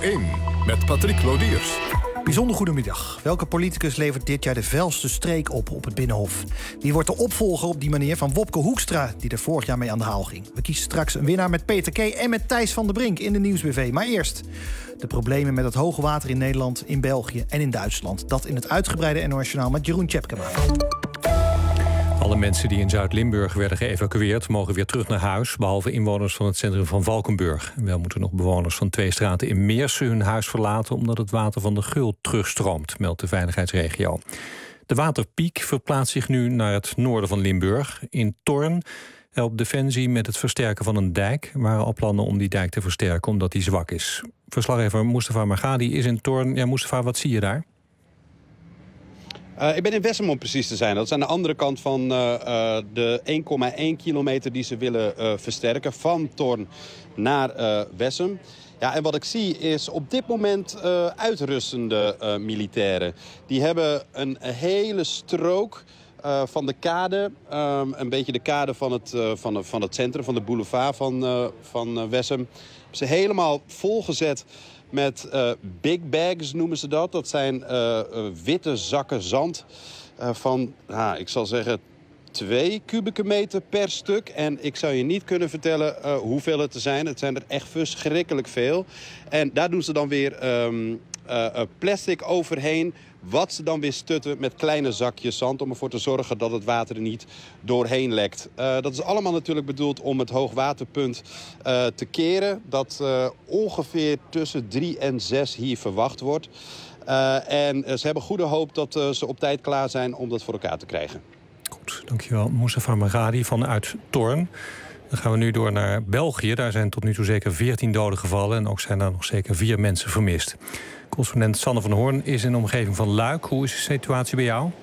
1 met Patrick Lodiers. Bijzonder goedemiddag. Welke politicus levert dit jaar de vuilste streek op het Binnenhof? Wie wordt de opvolger op die manier van Wopke Hoekstra, die er vorig jaar mee aan de haal ging? We kiezen straks een winnaar met Peter K. en met Thijs van der Brink in de Nieuwsbv. Maar eerst de problemen met het hoge water in Nederland, in België en in Duitsland. Dat in het uitgebreide NOS Journaal met Jeroen Tjepkema. Alle mensen die in Zuid-Limburg werden geëvacueerd mogen weer terug naar huis, behalve inwoners van het centrum van Valkenburg. Wel moeten nog bewoners van 2 straten in Meersen hun huis verlaten omdat het water van de Geul terugstroomt, meldt de veiligheidsregio. De waterpiek verplaatst zich nu naar het noorden van Limburg. In Thorn helpt Defensie met het versterken van een dijk. Er waren al plannen om die dijk te versterken omdat die zwak is. Verslaggever Mustafa Margadi is in Thorn. Ja, Mustafa, wat zie je daar? Ik ben in Wessem om precies te zijn. Dat is aan de andere kant van de 1,1 kilometer die ze willen versterken. Van Thorn naar Wessem. Ja, en wat ik zie is op dit moment uitrustende militairen. Die hebben een hele strook van de kade. Een beetje de kade van het centrum, van de boulevard van Wessem. Ze helemaal volgezet met big bags noemen ze dat. Dat zijn witte zakken zand van, ik zal zeggen, 2 kubieke meter per stuk. En ik zou je niet kunnen vertellen hoeveel het er zijn. Het zijn er echt verschrikkelijk veel. En daar doen ze dan weer plastic overheen, wat ze dan weer stutten met kleine zakjes zand om ervoor te zorgen dat het water er niet doorheen lekt. Dat is allemaal natuurlijk bedoeld om het hoogwaterpunt te keren, dat ongeveer tussen 3 en 6 hier verwacht wordt. En ze hebben goede hoop dat ze op tijd klaar zijn om dat voor elkaar te krijgen. Goed, dankjewel Mustafa Margadi vanuit Thorn. Dan gaan we nu door naar België. Daar zijn tot nu toe zeker 14 doden gevallen en ook zijn er nog zeker 4 mensen vermist. Correspondent Sanne van Hoorn is in de omgeving van Luik. Hoe is de situatie bij jou?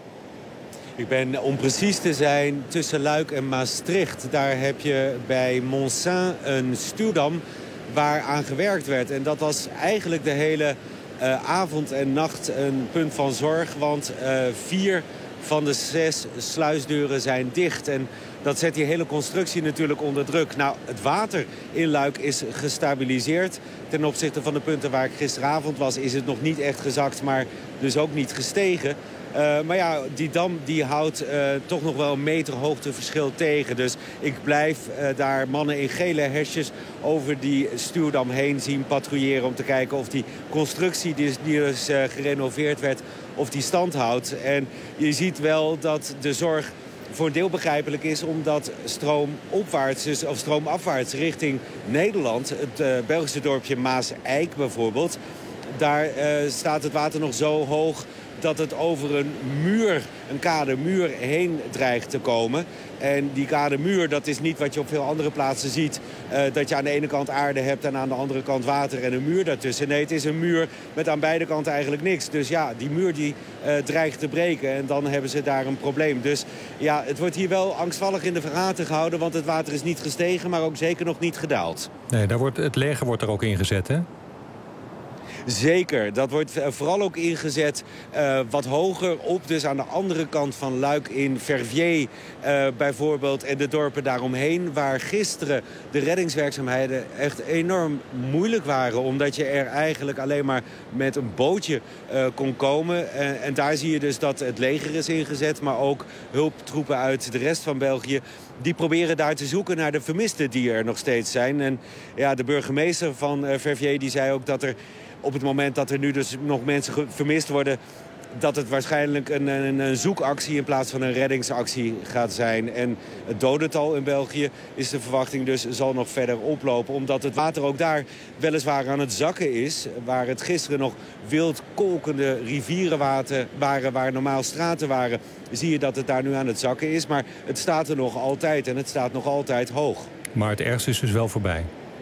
Ik ben, om precies te zijn, tussen Luik en Maastricht. Daar heb je bij Montsaint een stuwdam waar aan gewerkt werd. En dat was eigenlijk de hele avond en nacht een punt van zorg. Want 4 van de 6 sluisdeuren zijn dicht. En dat zet die hele constructie natuurlijk onder druk. Nou, het water in Luik is gestabiliseerd. Ten opzichte van de punten waar ik gisteravond was, is het nog niet echt gezakt, maar dus ook niet gestegen. Maar ja, die dam die houdt toch nog wel een meter hoogteverschil tegen. Dus ik blijf daar mannen in gele hesjes over die stuwdam heen zien patrouilleren om te kijken of die constructie die dus gerenoveerd werd, of die stand houdt. En je ziet wel dat de zorg voor een deel begrijpelijk is, omdat stroomafwaarts richting Nederland, het Belgische dorpje Maas-Eik bijvoorbeeld, daar staat het water nog zo hoog dat het over een kademuur heen dreigt te komen. En die kademuur, dat is niet wat je op veel andere plaatsen ziet. Dat je aan de ene kant aarde hebt en aan de andere kant water en een muur daartussen. Nee, het is een muur met aan beide kanten eigenlijk niks. Dus ja, die muur die dreigt te breken en dan hebben ze daar een probleem. Dus ja, het wordt hier wel angstvallig in de gaten gehouden, want het water is niet gestegen, maar ook zeker nog niet gedaald. Nee, het leger wordt er ook ingezet, hè? Zeker, dat wordt vooral ook ingezet wat hoger op. Dus aan de andere kant van Luik in Verviers bijvoorbeeld en de dorpen daaromheen, waar gisteren de reddingswerkzaamheden echt enorm moeilijk waren, omdat je er eigenlijk alleen maar met een bootje kon komen. En daar zie je dus dat het leger is ingezet, maar ook hulptroepen uit de rest van België. Die proberen daar te zoeken naar de vermisten die er nog steeds zijn. En ja, de burgemeester van Verviers die zei ook dat er op het moment dat er nu dus nog mensen vermist worden, dat het waarschijnlijk een zoekactie in plaats van een reddingsactie gaat zijn. En het dodental in België is de verwachting dus zal nog verder oplopen, omdat het water ook daar weliswaar aan het zakken is, waar het gisteren nog wild kolkende rivierenwater waren, waar normaal straten waren, zie je dat het daar nu aan het zakken is. Maar het staat er nog altijd en het staat nog altijd hoog. Maar het ergste is dus wel voorbij.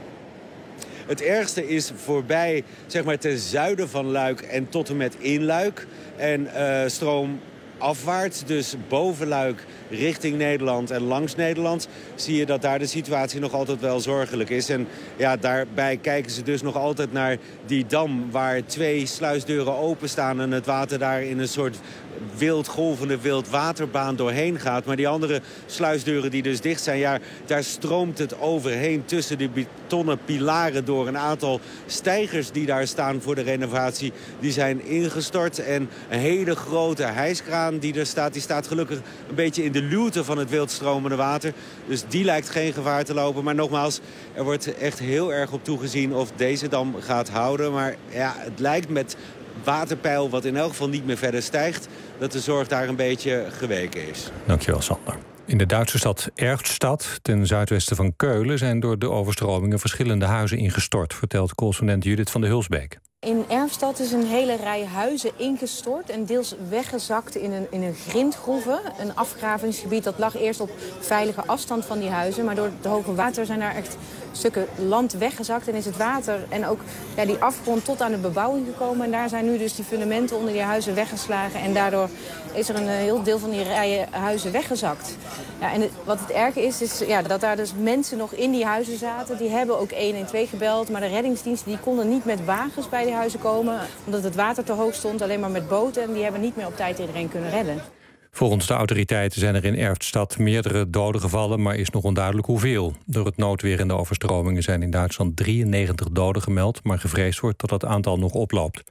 Het ergste is voorbij, zeg maar, ten zuiden van Luik en tot en met in Luik. En afwaarts, dus boven Luik richting Nederland en langs Nederland, zie je dat daar de situatie nog altijd wel zorgelijk is. En ja, daarbij kijken ze dus nog altijd naar die dam waar 2 sluisdeuren openstaan en het water daar in een soort wildgolvende wildwaterbaan doorheen gaat. Maar die andere sluisdeuren die dus dicht zijn, ja, daar stroomt het overheen tussen die betonnen pilaren door. Een aantal steigers die daar staan voor de renovatie, die zijn ingestort. En een hele grote hijskraan die er staat, die staat gelukkig een beetje in de luwte van het wildstromende water. Dus die lijkt geen gevaar te lopen. Maar nogmaals, er wordt echt heel erg op toegezien of deze dam gaat houden. Maar ja, het lijkt met waterpeil, wat in elk geval niet meer verder stijgt, dat de zorg daar een beetje geweken is. Dankjewel, Sander. In de Duitse stad Erftstadt, ten zuidwesten van Keulen, zijn door de overstromingen verschillende huizen ingestort, vertelt correspondent Judith van de Hulsbeek. In Erftstadt is een hele rij huizen ingestort en deels weggezakt in een grindgroeve. Een afgravingsgebied dat lag eerst op veilige afstand van die huizen. Maar door het hoge water zijn daar echt stukken land weggezakt en is het water en ook die afgrond tot aan de bebouwing gekomen. En daar zijn nu dus die fundamenten onder die huizen weggeslagen en daardoor is er een heel deel van die rijen huizen weggezakt. Ja, en wat het erge is dat daar dus mensen nog in die huizen zaten. Die hebben ook 112 gebeld, maar de reddingsdiensten die konden niet met wagens bij die huizen komen, omdat het water te hoog stond, alleen maar met boten. En die hebben niet meer op tijd iedereen kunnen redden. Volgens de autoriteiten zijn er in Erftstadt meerdere doden gevallen, maar is nog onduidelijk hoeveel. Door het noodweer en de overstromingen zijn in Duitsland 93 doden gemeld, maar gevreesd wordt dat het aantal nog oploopt.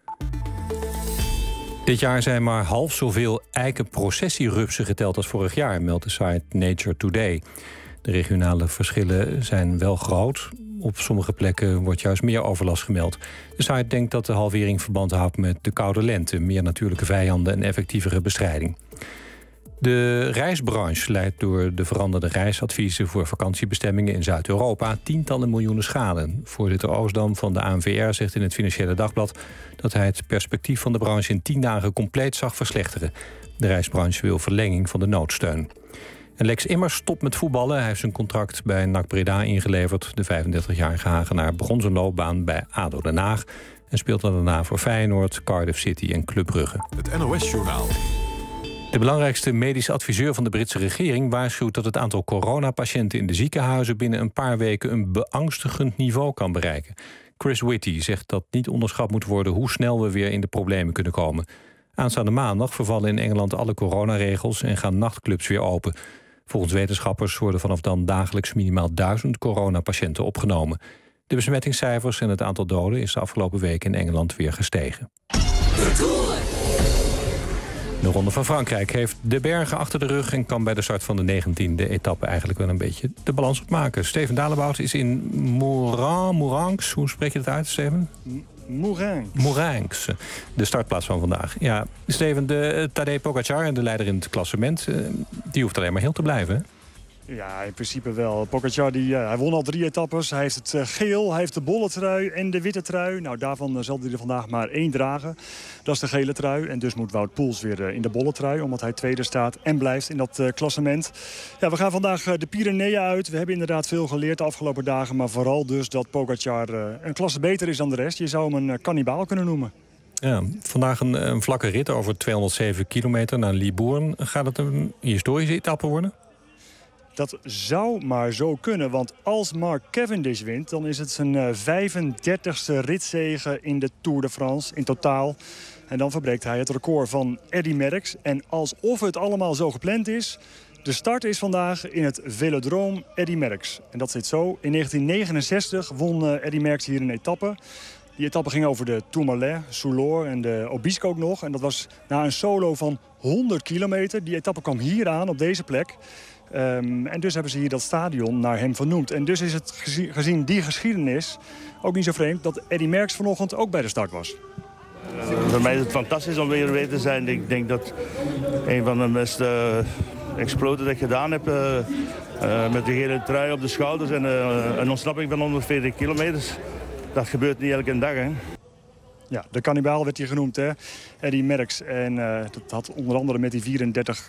Dit jaar zijn maar half zoveel eikenprocessierupsen geteld als vorig jaar, meldt de site Nature Today. De regionale verschillen zijn wel groot. Op sommige plekken wordt juist meer overlast gemeld. De site denkt dat de halvering verband houdt met de koude lente, meer natuurlijke vijanden en effectievere bestrijding. De reisbranche leidt door de veranderde reisadviezen voor vakantiebestemmingen in Zuid-Europa tientallen miljoenen schade. Voorzitter Oosdam van de ANVR zegt in het Financiële Dagblad dat hij het perspectief van de branche in 10 dagen compleet zag verslechteren. De reisbranche wil verlenging van de noodsteun. En Lex Immers stopt met voetballen. Hij heeft zijn contract bij NAC Breda ingeleverd. De 35-jarige Hagenaar begon zijn loopbaan bij ADO Den Haag en speelde daarna voor Feyenoord, Cardiff City en Club Brugge. Het NOS-journaal. De belangrijkste medische adviseur van de Britse regering waarschuwt dat het aantal coronapatiënten in de ziekenhuizen binnen een paar weken een beangstigend niveau kan bereiken. Chris Whitty zegt dat niet onderschat moet worden hoe snel we weer in de problemen kunnen komen. Aanstaande maandag vervallen in Engeland alle coronaregels en gaan nachtclubs weer open. Volgens wetenschappers worden vanaf dan dagelijks minimaal 1000 coronapatiënten opgenomen. De besmettingscijfers en het aantal doden is de afgelopen weken in Engeland weer gestegen. De Ronde van Frankrijk heeft de bergen achter de rug en kan bij de start van de 19e etappe eigenlijk wel een beetje de balans opmaken. Steven Dalebout is in Moerans. Hoe spreek je dat uit, Steven? Moerans, de startplaats van vandaag. Ja, Steven, de Tadej Pogacar, de leider in het klassement, die hoeft alleen maar heel te blijven, hè? Ja, in principe wel. Pogacar hij won al 3 etappes. Hij heeft het geel, hij heeft de bolle trui en de witte trui. Nou, daarvan zal hij er vandaag maar 1 dragen. Dat is de gele trui. En dus moet Wout Poels weer in de bolle trui, omdat hij tweede staat en blijft in dat klassement. Ja, we gaan vandaag de Pyreneeën uit. We hebben inderdaad veel geleerd de afgelopen dagen. Maar vooral dus dat Pogacar een klasse beter is dan de rest. Je zou hem een kannibaal kunnen noemen. Ja, vandaag een vlakke rit over 207 kilometer naar Libourne. Gaat het een historische etappe worden? Dat zou maar zo kunnen, want als Mark Cavendish wint, dan is het zijn 35e ritzege in de Tour de France in totaal. En dan verbreekt hij het record van Eddy Merckx. En alsof het allemaal zo gepland is, de start is vandaag in het Velodrome Eddy Merckx. En dat zit zo. In 1969 won Eddy Merckx hier een etappe. Die etappe ging over de Tourmalet, Soulor en de Obisque ook nog. En dat was na een solo van 100 kilometer. Die etappe kwam hier aan, op deze plek. En dus hebben ze hier dat stadion naar hem vernoemd. En dus is het gezien die geschiedenis ook niet zo vreemd dat Eddy Merckx vanochtend ook bij de start was. Voor mij is het fantastisch om weer te zijn. Ik denk dat een van de beste exploten dat ik gedaan heb. Met de gele trui op de schouders en een ontsnapping van 140 kilometers. Dat gebeurt niet elke dag, hè. Ja, de kannibaal werd hier genoemd, hè, Eddy Merckx. En dat had onder andere met die 34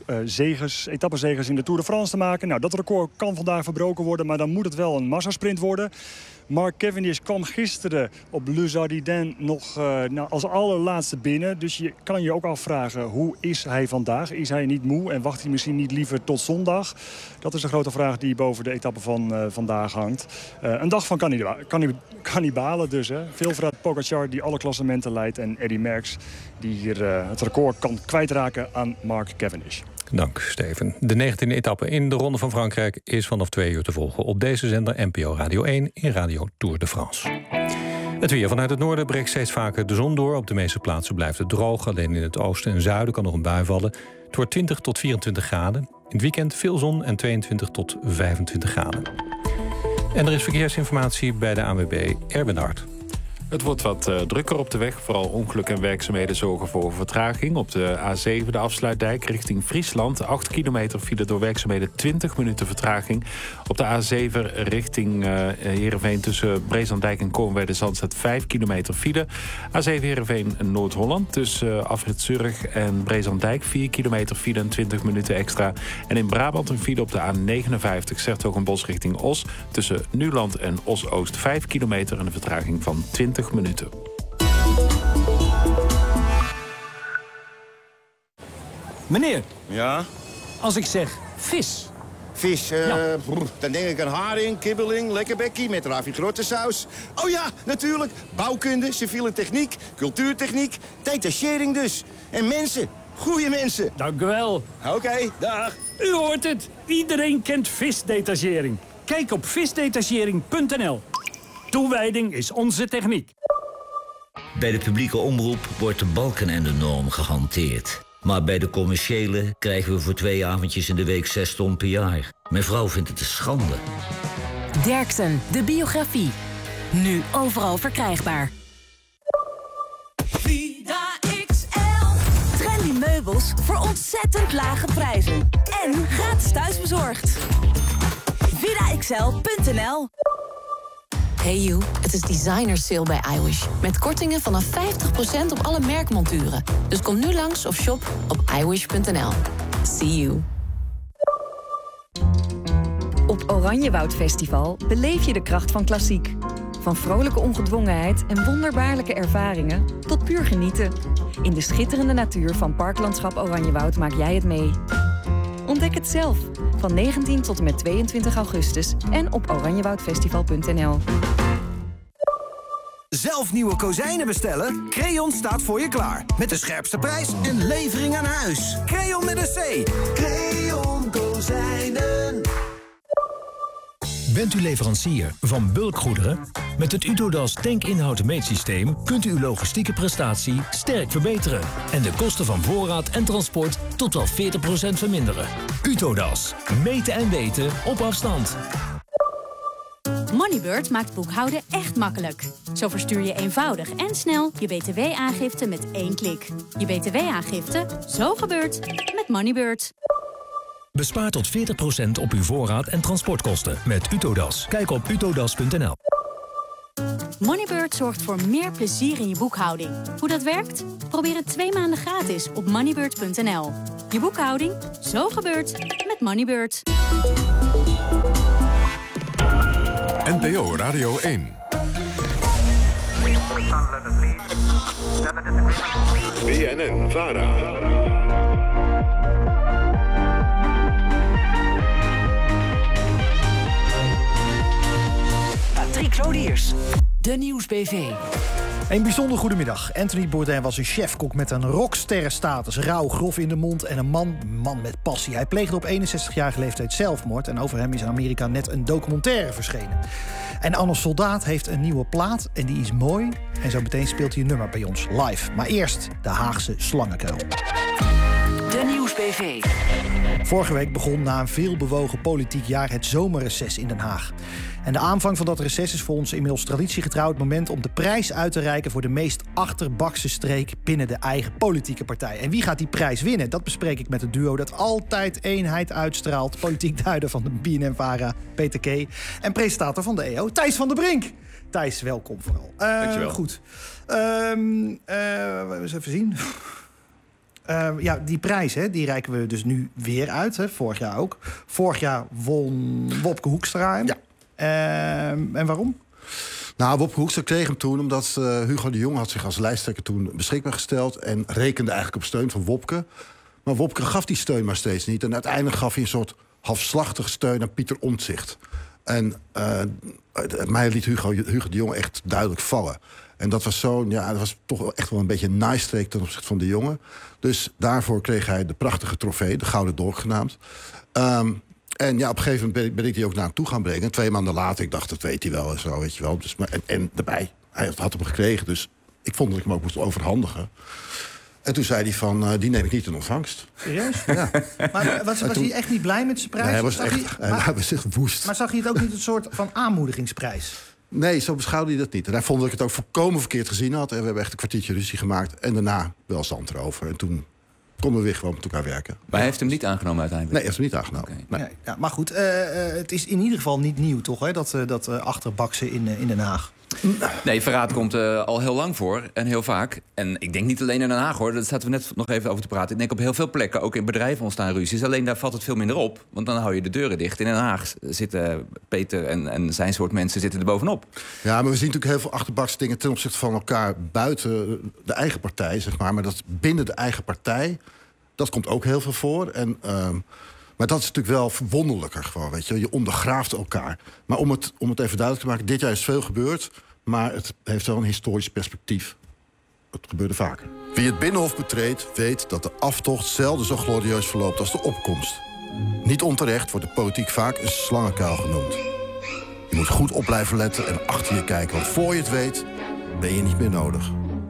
etappenzegers in de Tour de France te maken. Nou, dat record kan vandaag verbroken worden, maar dan moet het wel een massasprint worden. Mark Cavendish kwam gisteren op Les Ardiden nog als allerlaatste binnen. Dus je kan je ook afvragen, hoe is hij vandaag? Is hij niet moe en wacht hij misschien niet liever tot zondag? Dat is de grote vraag die boven de etappe van vandaag hangt. Een dag van kannibalen dus. Hè. Vilfred Pogačar die alle klassementen leidt. En Eddy Merckx die hier het record kan kwijtraken aan Mark Cavendish. Dank, Steven. De 19e etappe in de Ronde van Frankrijk is vanaf 2 uur te volgen op deze zender NPO Radio 1 in Radio Tour de France. Het weer vanuit het noorden breekt steeds vaker de zon door. Op de meeste plaatsen blijft het droog. Alleen in het oosten en zuiden kan nog een bui vallen. Het wordt 20 tot 24 graden. In het weekend veel zon en 22 tot 25 graden. En er is verkeersinformatie bij de ANWB, Erwin Hart. Het wordt wat drukker op de weg. Vooral ongeluk en werkzaamheden zorgen voor vertraging. Op de A7, de afsluitdijk, richting Friesland. 8 kilometer file door werkzaamheden, 20 minuten vertraging. Op de A7 richting Heerenveen tussen Brezandijk en Koornwerder-Zandstad 5 kilometer file. A7 Heerenveen Noord-Holland tussen Afrit Zurich en Brezandijk 4 kilometer file en 20 minuten extra. En in Brabant een file op de A59 Zertogenbosch richting Os. Tussen Nuland en Os-Oost 5 kilometer en een vertraging van 20 minuten. Meneer, Ja? als ik zeg vis. Vis, dan denk ik aan haring, kibbeling, lekkerbekkie met ravigrotte saus. Oh ja, natuurlijk. Bouwkunde, civiele techniek, cultuurtechniek, detachering dus. En mensen, goede mensen. Dank u wel. Oké, dag. U hoort het. Iedereen kent visdetachering. Kijk op visdetachering.nl. Toewijding is onze techniek. Bij de publieke omroep wordt de balkenendenorm gehanteerd. Maar bij de commerciële krijgen we voor 2 avondjes in de week 6 ton per jaar. Mijn vrouw vindt het een schande. Derksen, de biografie. Nu overal verkrijgbaar. Vida XL. Trendy meubels voor ontzettend lage prijzen. En gratis thuisbezorgd. VidaXL.nl. Hey you, het is designer sale bij iWish. Met kortingen vanaf 50% op alle merkmonturen. Dus kom nu langs of shop op iWish.nl. See you. Op Oranjewoud Festival beleef je de kracht van klassiek. Van vrolijke ongedwongenheid en wonderbaarlijke ervaringen tot puur genieten. In de schitterende natuur van Parklandschap Oranjewoud maak jij het mee. Ontdek het zelf. Van 19 tot en met 22 augustus en op oranjewoudfestival.nl. Zelf nieuwe kozijnen bestellen? Creon staat voor je klaar. Met de scherpste prijs en levering aan huis. Creon met een C. Creon Kozijnen. Bent u leverancier van bulkgoederen? Met het Utodas tankinhoud-meetsysteem kunt u uw logistieke prestatie sterk verbeteren. En de kosten van voorraad en transport tot wel 40% verminderen. Utodas. Meten en weten op afstand. Moneybird maakt boekhouden echt makkelijk. Zo verstuur je eenvoudig en snel je btw-aangifte met 1 klik. Je btw-aangifte, zo gebeurt, met Moneybird. Bespaar tot 40% op uw voorraad en transportkosten met Utodas. Kijk op utodas.nl. Moneybird zorgt voor meer plezier in je boekhouding. Hoe dat werkt? Probeer het 2 maanden gratis op moneybird.nl. Je boekhouding, zo gebeurt, met Moneybird. NPO Radio 1. BNN-VARA. Patrick Lodiers, de Nieuwsbv. Een bijzonder goedemiddag. Anthony Bourdain was een chefkok met een rocksterrenstatus. Rauw, grof in de mond en een man met passie. Hij pleegde op 61-jarige leeftijd zelfmoord. En over hem is in Amerika net een documentaire verschenen. En Anne Soldaat heeft een nieuwe plaat en die is mooi. En zo meteen speelt hij een nummer bij ons live. Maar eerst de Haagse slangenkuil. De Nieuwsbv. Vorige week begon na een veelbewogen politiek jaar het zomerreces in Den Haag. En de aanvang van dat reces is voor ons inmiddels traditiegetrouw het moment om de prijs uit te reiken voor de meest achterbakse streek binnen de eigen politieke partij. En wie gaat die prijs winnen? Dat bespreek ik met het duo dat altijd eenheid uitstraalt. Politiek duider van de BNN-VARA, Peter K. En presentator van de EO, Thijs van der Brink. Thijs, welkom vooral. Dankjewel. Goed. Eens even zien. Ja, die prijs, hè, die reiken we dus nu weer uit. Hè, vorig jaar ook. Vorig jaar won Wopke Hoekstra hem. Ja. En waarom? Nou, Wopke Hoekstra kreeg hem toen omdat Hugo de Jonge had zich als lijsttrekker toen beschikbaar gesteld en rekende eigenlijk op steun van Wopke. Maar Wopke gaf die steun maar steeds niet. En uiteindelijk gaf hij een soort halfslachtige steun aan Pieter Omtzigt. En mij liet Hugo de Jonge echt duidelijk vallen. En dat was dat was toch echt wel een beetje een naaistreek ten opzichte van de Jonge. Dus daarvoor kreeg hij de prachtige trofee, de Gouden Dolk genaamd. En ja, op een gegeven moment ben ik die ook naar hem toe gaan brengen. 2 maanden later, ik dacht, dat weet hij wel en zo, weet je wel. Dus, en daarbij, hij had hem gekregen, dus ik vond dat ik hem ook moest overhandigen. En toen zei hij van, die neem ik niet in ontvangst. Serieus? Ja. Maar was hij echt niet blij met zijn prijs? Nee, hij was echt woest. Maar zag hij het ook niet een soort van aanmoedigingsprijs? Nee, zo beschouwde hij dat niet. En hij vond dat ik het ook volkomen verkeerd gezien had. En we hebben echt een kwartiertje ruzie gemaakt. En daarna wel zand erover. En toen konden we weer gewoon met elkaar werken. Maar hij heeft hem niet aangenomen uiteindelijk? Nee, hij heeft hem niet aangenomen. Okay. Nee. Ja, maar goed, het is in ieder geval niet nieuw, toch? Hè? Dat achterbaksen in Den Haag. Nee, verraad komt al heel lang voor en heel vaak. En ik denk niet alleen in Den Haag, hoor. Daar zaten we net nog even over te praten. Ik denk op heel veel plekken, ook in bedrijven ontstaan ruzies. Alleen daar valt het veel minder op, want dan hou je de deuren dicht. In Den Haag zitten Peter en zijn soort mensen zitten er bovenop. Ja, maar we zien natuurlijk heel veel achterbakstingen ten opzichte van elkaar buiten de eigen partij, zeg maar. Maar dat binnen de eigen partij, dat komt ook heel veel voor. En maar dat is natuurlijk wel verwonderlijker gewoon, weet je. Je ondergraaft elkaar. Maar om het even duidelijk te maken, dit jaar is veel gebeurd, maar het heeft wel een historisch perspectief. Het gebeurde vaker. Wie het Binnenhof betreedt, weet dat de aftocht zelden zo glorieus verloopt als de opkomst. Niet onterecht wordt de politiek vaak een slangenkuil genoemd. Je moet goed op blijven letten en achter je kijken, want voor je het weet, ben je niet meer nodig.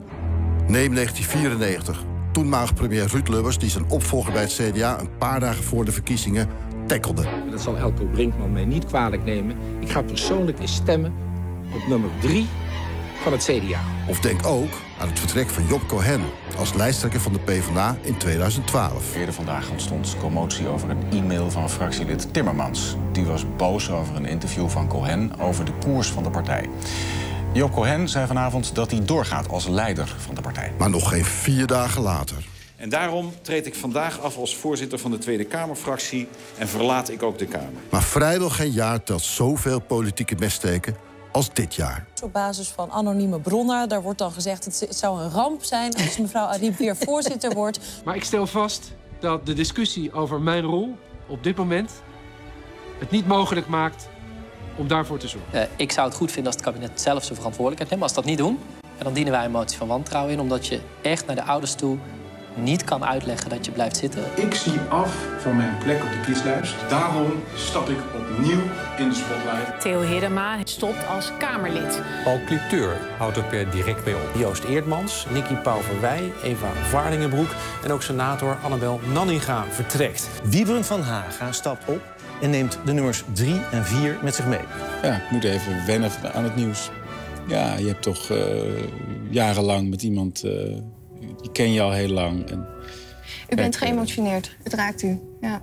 Neem 1994. Toenmalig premier Ruud Lubbers, die zijn opvolger bij het CDA een paar dagen voor de verkiezingen tackelde. Dat zal Helco Brinkman mij niet kwalijk nemen. Ik ga persoonlijk eens stemmen op nummer 3 van het CDA. Of denk ook aan het vertrek van Job Cohen als lijsttrekker van de PvdA in 2012. Eerder vandaag ontstond commotie over een e-mail van fractielid Timmermans. Die was boos over een interview van Cohen over de koers van de partij. Job Cohen zei vanavond dat hij doorgaat als leider van de partij. Maar nog geen 4 dagen later. En daarom treed ik vandaag af als voorzitter van de Tweede Kamerfractie en verlaat ik ook de Kamer. Maar vrijwel geen jaar telt zoveel politieke messteken als dit jaar. Op basis van anonieme bronnen, daar wordt dan gezegd het zou een ramp zijn als mevrouw Ariep weer voorzitter wordt. Maar ik stel vast dat de discussie over mijn rol op dit moment het niet mogelijk maakt om daarvoor te zorgen. Ik zou het goed vinden als het kabinet zelf zijn verantwoordelijkheid neemt. Als dat niet doen, dan dienen wij een motie van wantrouwen in, omdat je echt naar de ouders toe niet kan uitleggen dat je blijft zitten. Ik zie af van mijn plek op de kieslijst. Daarom stap ik opnieuw in de spotlight. Theo Hiddema stopt als Kamerlid. Paul Cliteur houdt er per direct mee op. Joost Eertmans, Nicky Pauverwij, Eva Vaardingenbroek en ook senator Annabel Nanninga vertrekt. Wiebren van Haga stapt op en neemt de nummers 3 en 4 met zich mee. Ja, ik moet even wennen aan het nieuws. Ja, je hebt toch jarenlang met iemand, die ken je al heel lang. En, u bent geëmotioneerd, het raakt u, ja.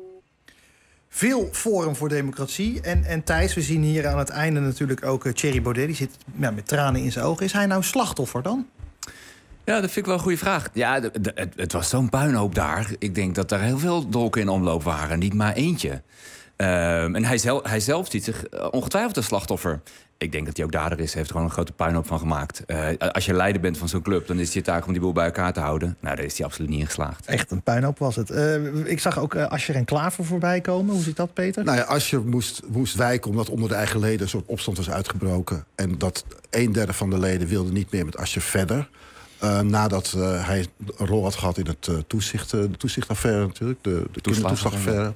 Veel Forum voor Democratie. En Thijs, we zien hier aan het einde natuurlijk ook Thierry Baudet. Die zit met tranen in zijn ogen. Is hij nou slachtoffer dan? Ja, dat vind ik wel een goede vraag. Ja, het was zo'n puinhoop daar. Ik denk dat er heel veel dolken in omloop waren, niet maar eentje. En hij zelf ziet zich ongetwijfeld een slachtoffer. Ik denk dat hij ook dader is. Hij heeft er gewoon een grote puinhoop van gemaakt. Als je leider bent van zo'n club, dan is het je taak om die boel bij elkaar te houden. Nou, daar is hij absoluut niet in geslaagd. Echt een puinhoop was het. Ik zag ook Asscher en Klaver voorbij komen. Hoe zit dat, Peter? Nou ja, Asscher moest wijken omdat onder de eigen leden een soort opstand was uitgebroken. En dat 1/3 van de leden wilde niet meer met Asscher verder. Nadat hij een rol had gehad in het toezichtaffaire natuurlijk. De kindertoeslagaffaire.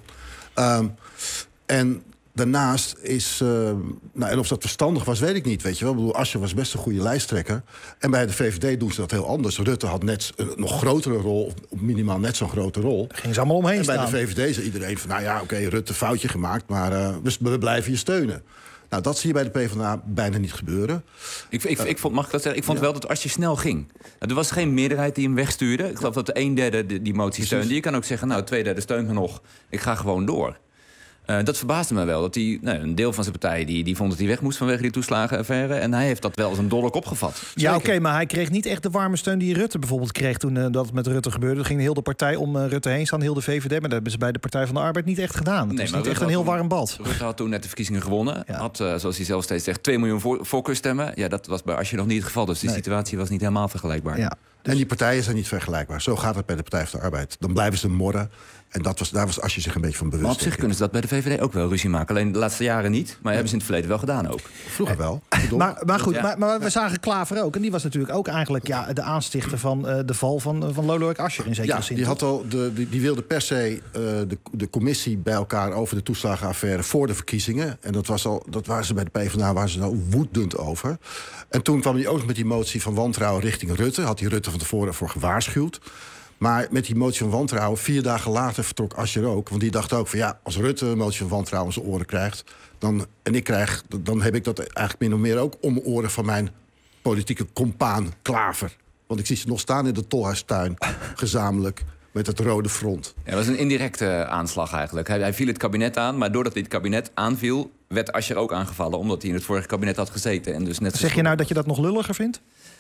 En daarnaast is, en of dat verstandig was, weet ik niet. Weet je wel? Ik bedoel, Asscher was best een goede lijsttrekker. En bij de VVD doen ze dat heel anders. Rutte had net een nog grotere rol, of minimaal net zo'n grote rol. Daar ging ze allemaal omheen staan. En bij de VVD zei iedereen van, nou ja, oké, Rutte, foutje gemaakt, maar we blijven je steunen. Nou, dat zie je bij de PvdA bijna niet gebeuren. Ik vond, mag ik dat zeggen? Ik vond wel dat Asscher snel ging. Er was geen meerderheid die hem wegstuurde. Ik geloof dat de 1/3 die motie steunde. Je kan ook zeggen, nou, 2/3 steunt me nog. Ik ga gewoon door. Dat verbaasde me wel. Dat een deel van zijn partij die vond dat hij weg moest vanwege die toeslagenaffaire. En hij heeft dat wel als een dolk opgevat. Ja, oké, maar hij kreeg niet echt de warme steun die Rutte bijvoorbeeld kreeg toen dat het met Rutte gebeurde. Er ging heel de partij om Rutte heen staan, heel de VVD. Maar dat hebben ze bij de Partij van de Arbeid niet echt gedaan. Het is niet echt een heel warm bad. Rutte had toen net de verkiezingen gewonnen. Had, zoals hij zelf steeds zegt, 2 miljoen voorkeurstemmen. Ja, dat was bij Asscher nog niet het geval. Dus die situatie was niet helemaal vergelijkbaar. Ja. En die partijen zijn niet vergelijkbaar. Zo gaat het bij de Partij van de Arbeid. Dan blijven ze morren. En daar was Asscher zich een beetje van bewust. Maar op zich kunnen ze dat bij de VVD ook wel ruzie maken. Alleen de laatste jaren niet. Maar hebben ze in het verleden wel gedaan ook. Vroeger wel. Maar goed, maar we zagen Klaver ook. En die was natuurlijk ook eigenlijk de aanstichter van de val van Lodewijk Asscher in zekere zin. Die wilde per se de commissie bij elkaar over de toeslagenaffaire voor de verkiezingen. En dat waren ze bij de PvdA woedend over. En toen kwam hij ook nog met die motie van wantrouwen richting Rutte. Had hij Rutte van tevoren voor gewaarschuwd. Maar met die motie van wantrouwen, 4 dagen later vertrok Asscher ook. Want die dacht ook van als Rutte een motie van wantrouwen in zijn oren krijgt, dan heb ik dat eigenlijk min of meer ook om mijn oren van mijn politieke compaan Klaver. Want ik zie ze nog staan in de Tolhuistuin, gezamenlijk met het Rode Front. Ja, dat was een indirecte aanslag eigenlijk. Hij viel het kabinet aan, maar doordat hij het kabinet aanviel, werd Asscher ook aangevallen, omdat hij in het vorige kabinet had gezeten. En dus net zeg je nou dat je dat nog lulliger vindt?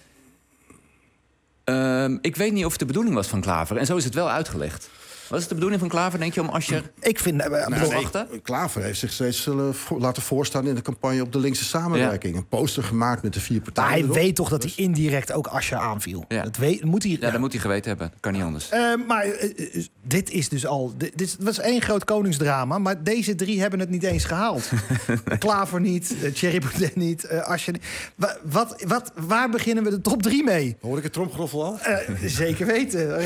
Ik weet niet of het de bedoeling was van Klaver. En zo is het wel uitgelegd. Wat is de bedoeling van Klaver, denk je, om Asscher ik vind, Klaver heeft zich steeds laten voorstaan in de campagne op de linkse samenwerking. Ja. Een poster gemaakt met de 4 partijen. Maar hij weet toch dat hij indirect ook Asscher aanviel? Ja. Dat moet hij, dat moet hij geweten hebben. Dat kan niet anders. Maar dit is dus al... Dit was 1 groot koningsdrama, maar deze 3 hebben het niet eens gehaald. Nee. Klaver niet, Thierry Baudet niet, Asscher niet. Waar beginnen we de top 3 mee? Hoor ik het tromgeroffel al? Zeker weten.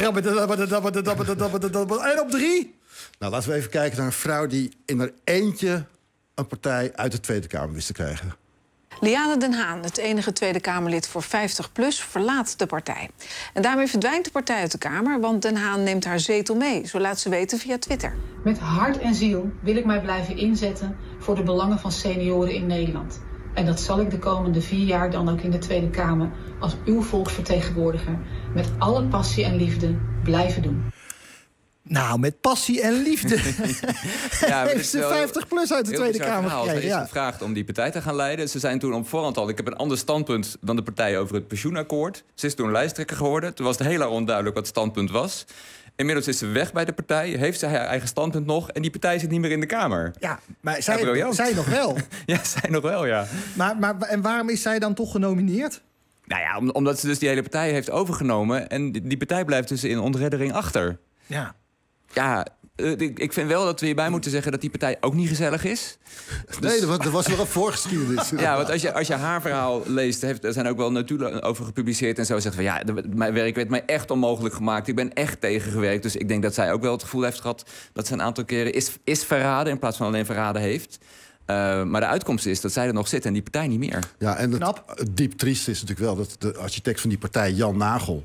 En op 3? Nou, laten we even kijken naar een vrouw die in haar eentje een partij uit de Tweede Kamer wist te krijgen. Liane Den Haan, het enige Tweede Kamerlid voor 50PLUS, verlaat de partij. En daarmee verdwijnt de partij uit de Kamer, want Den Haan neemt haar zetel mee. Zo laat ze weten via Twitter. Met hart en ziel wil ik mij blijven inzetten voor de belangen van senioren in Nederland. En dat zal ik de komende 4 jaar dan ook in de Tweede Kamer als uw volksvertegenwoordiger met alle passie en liefde blijven doen. Nou, met passie en liefde heeft ze 50PLUS uit de Tweede Kamer gekregen. Ze is gevraagd om die partij te gaan leiden. Ze zijn toen op voorhand al, ik heb een ander standpunt dan de partij over het pensioenakkoord. Ze is toen lijsttrekker geworden. Toen was het heel erg onduidelijk wat het standpunt was. Inmiddels is ze weg bij de partij, heeft ze haar eigen standpunt nog en die partij zit niet meer in de Kamer. Ja, maar zij nog wel. Ja, zij nog wel, ja. En waarom is zij dan toch genomineerd? Nou ja, omdat ze dus die hele partij heeft overgenomen en die partij blijft dus in ontreddering achter. Ja. Ja, ik vind wel dat we hierbij moeten zeggen dat die partij ook niet gezellig is. Dus... Nee, er was wel een voorgeschiedenis. Ja, want als je haar verhaal leest, er zijn ook wel notulen over gepubliceerd en zo, zegt van mijn werk werd mij echt onmogelijk gemaakt. Ik ben echt tegengewerkt. Dus ik denk dat zij ook wel het gevoel heeft gehad dat ze een aantal keren is verraden in plaats van alleen verraden heeft. Maar de uitkomst is dat zij er nog zit en die partij niet meer. Ja, en het diep triest is natuurlijk wel dat de architect van die partij, Jan Nagel,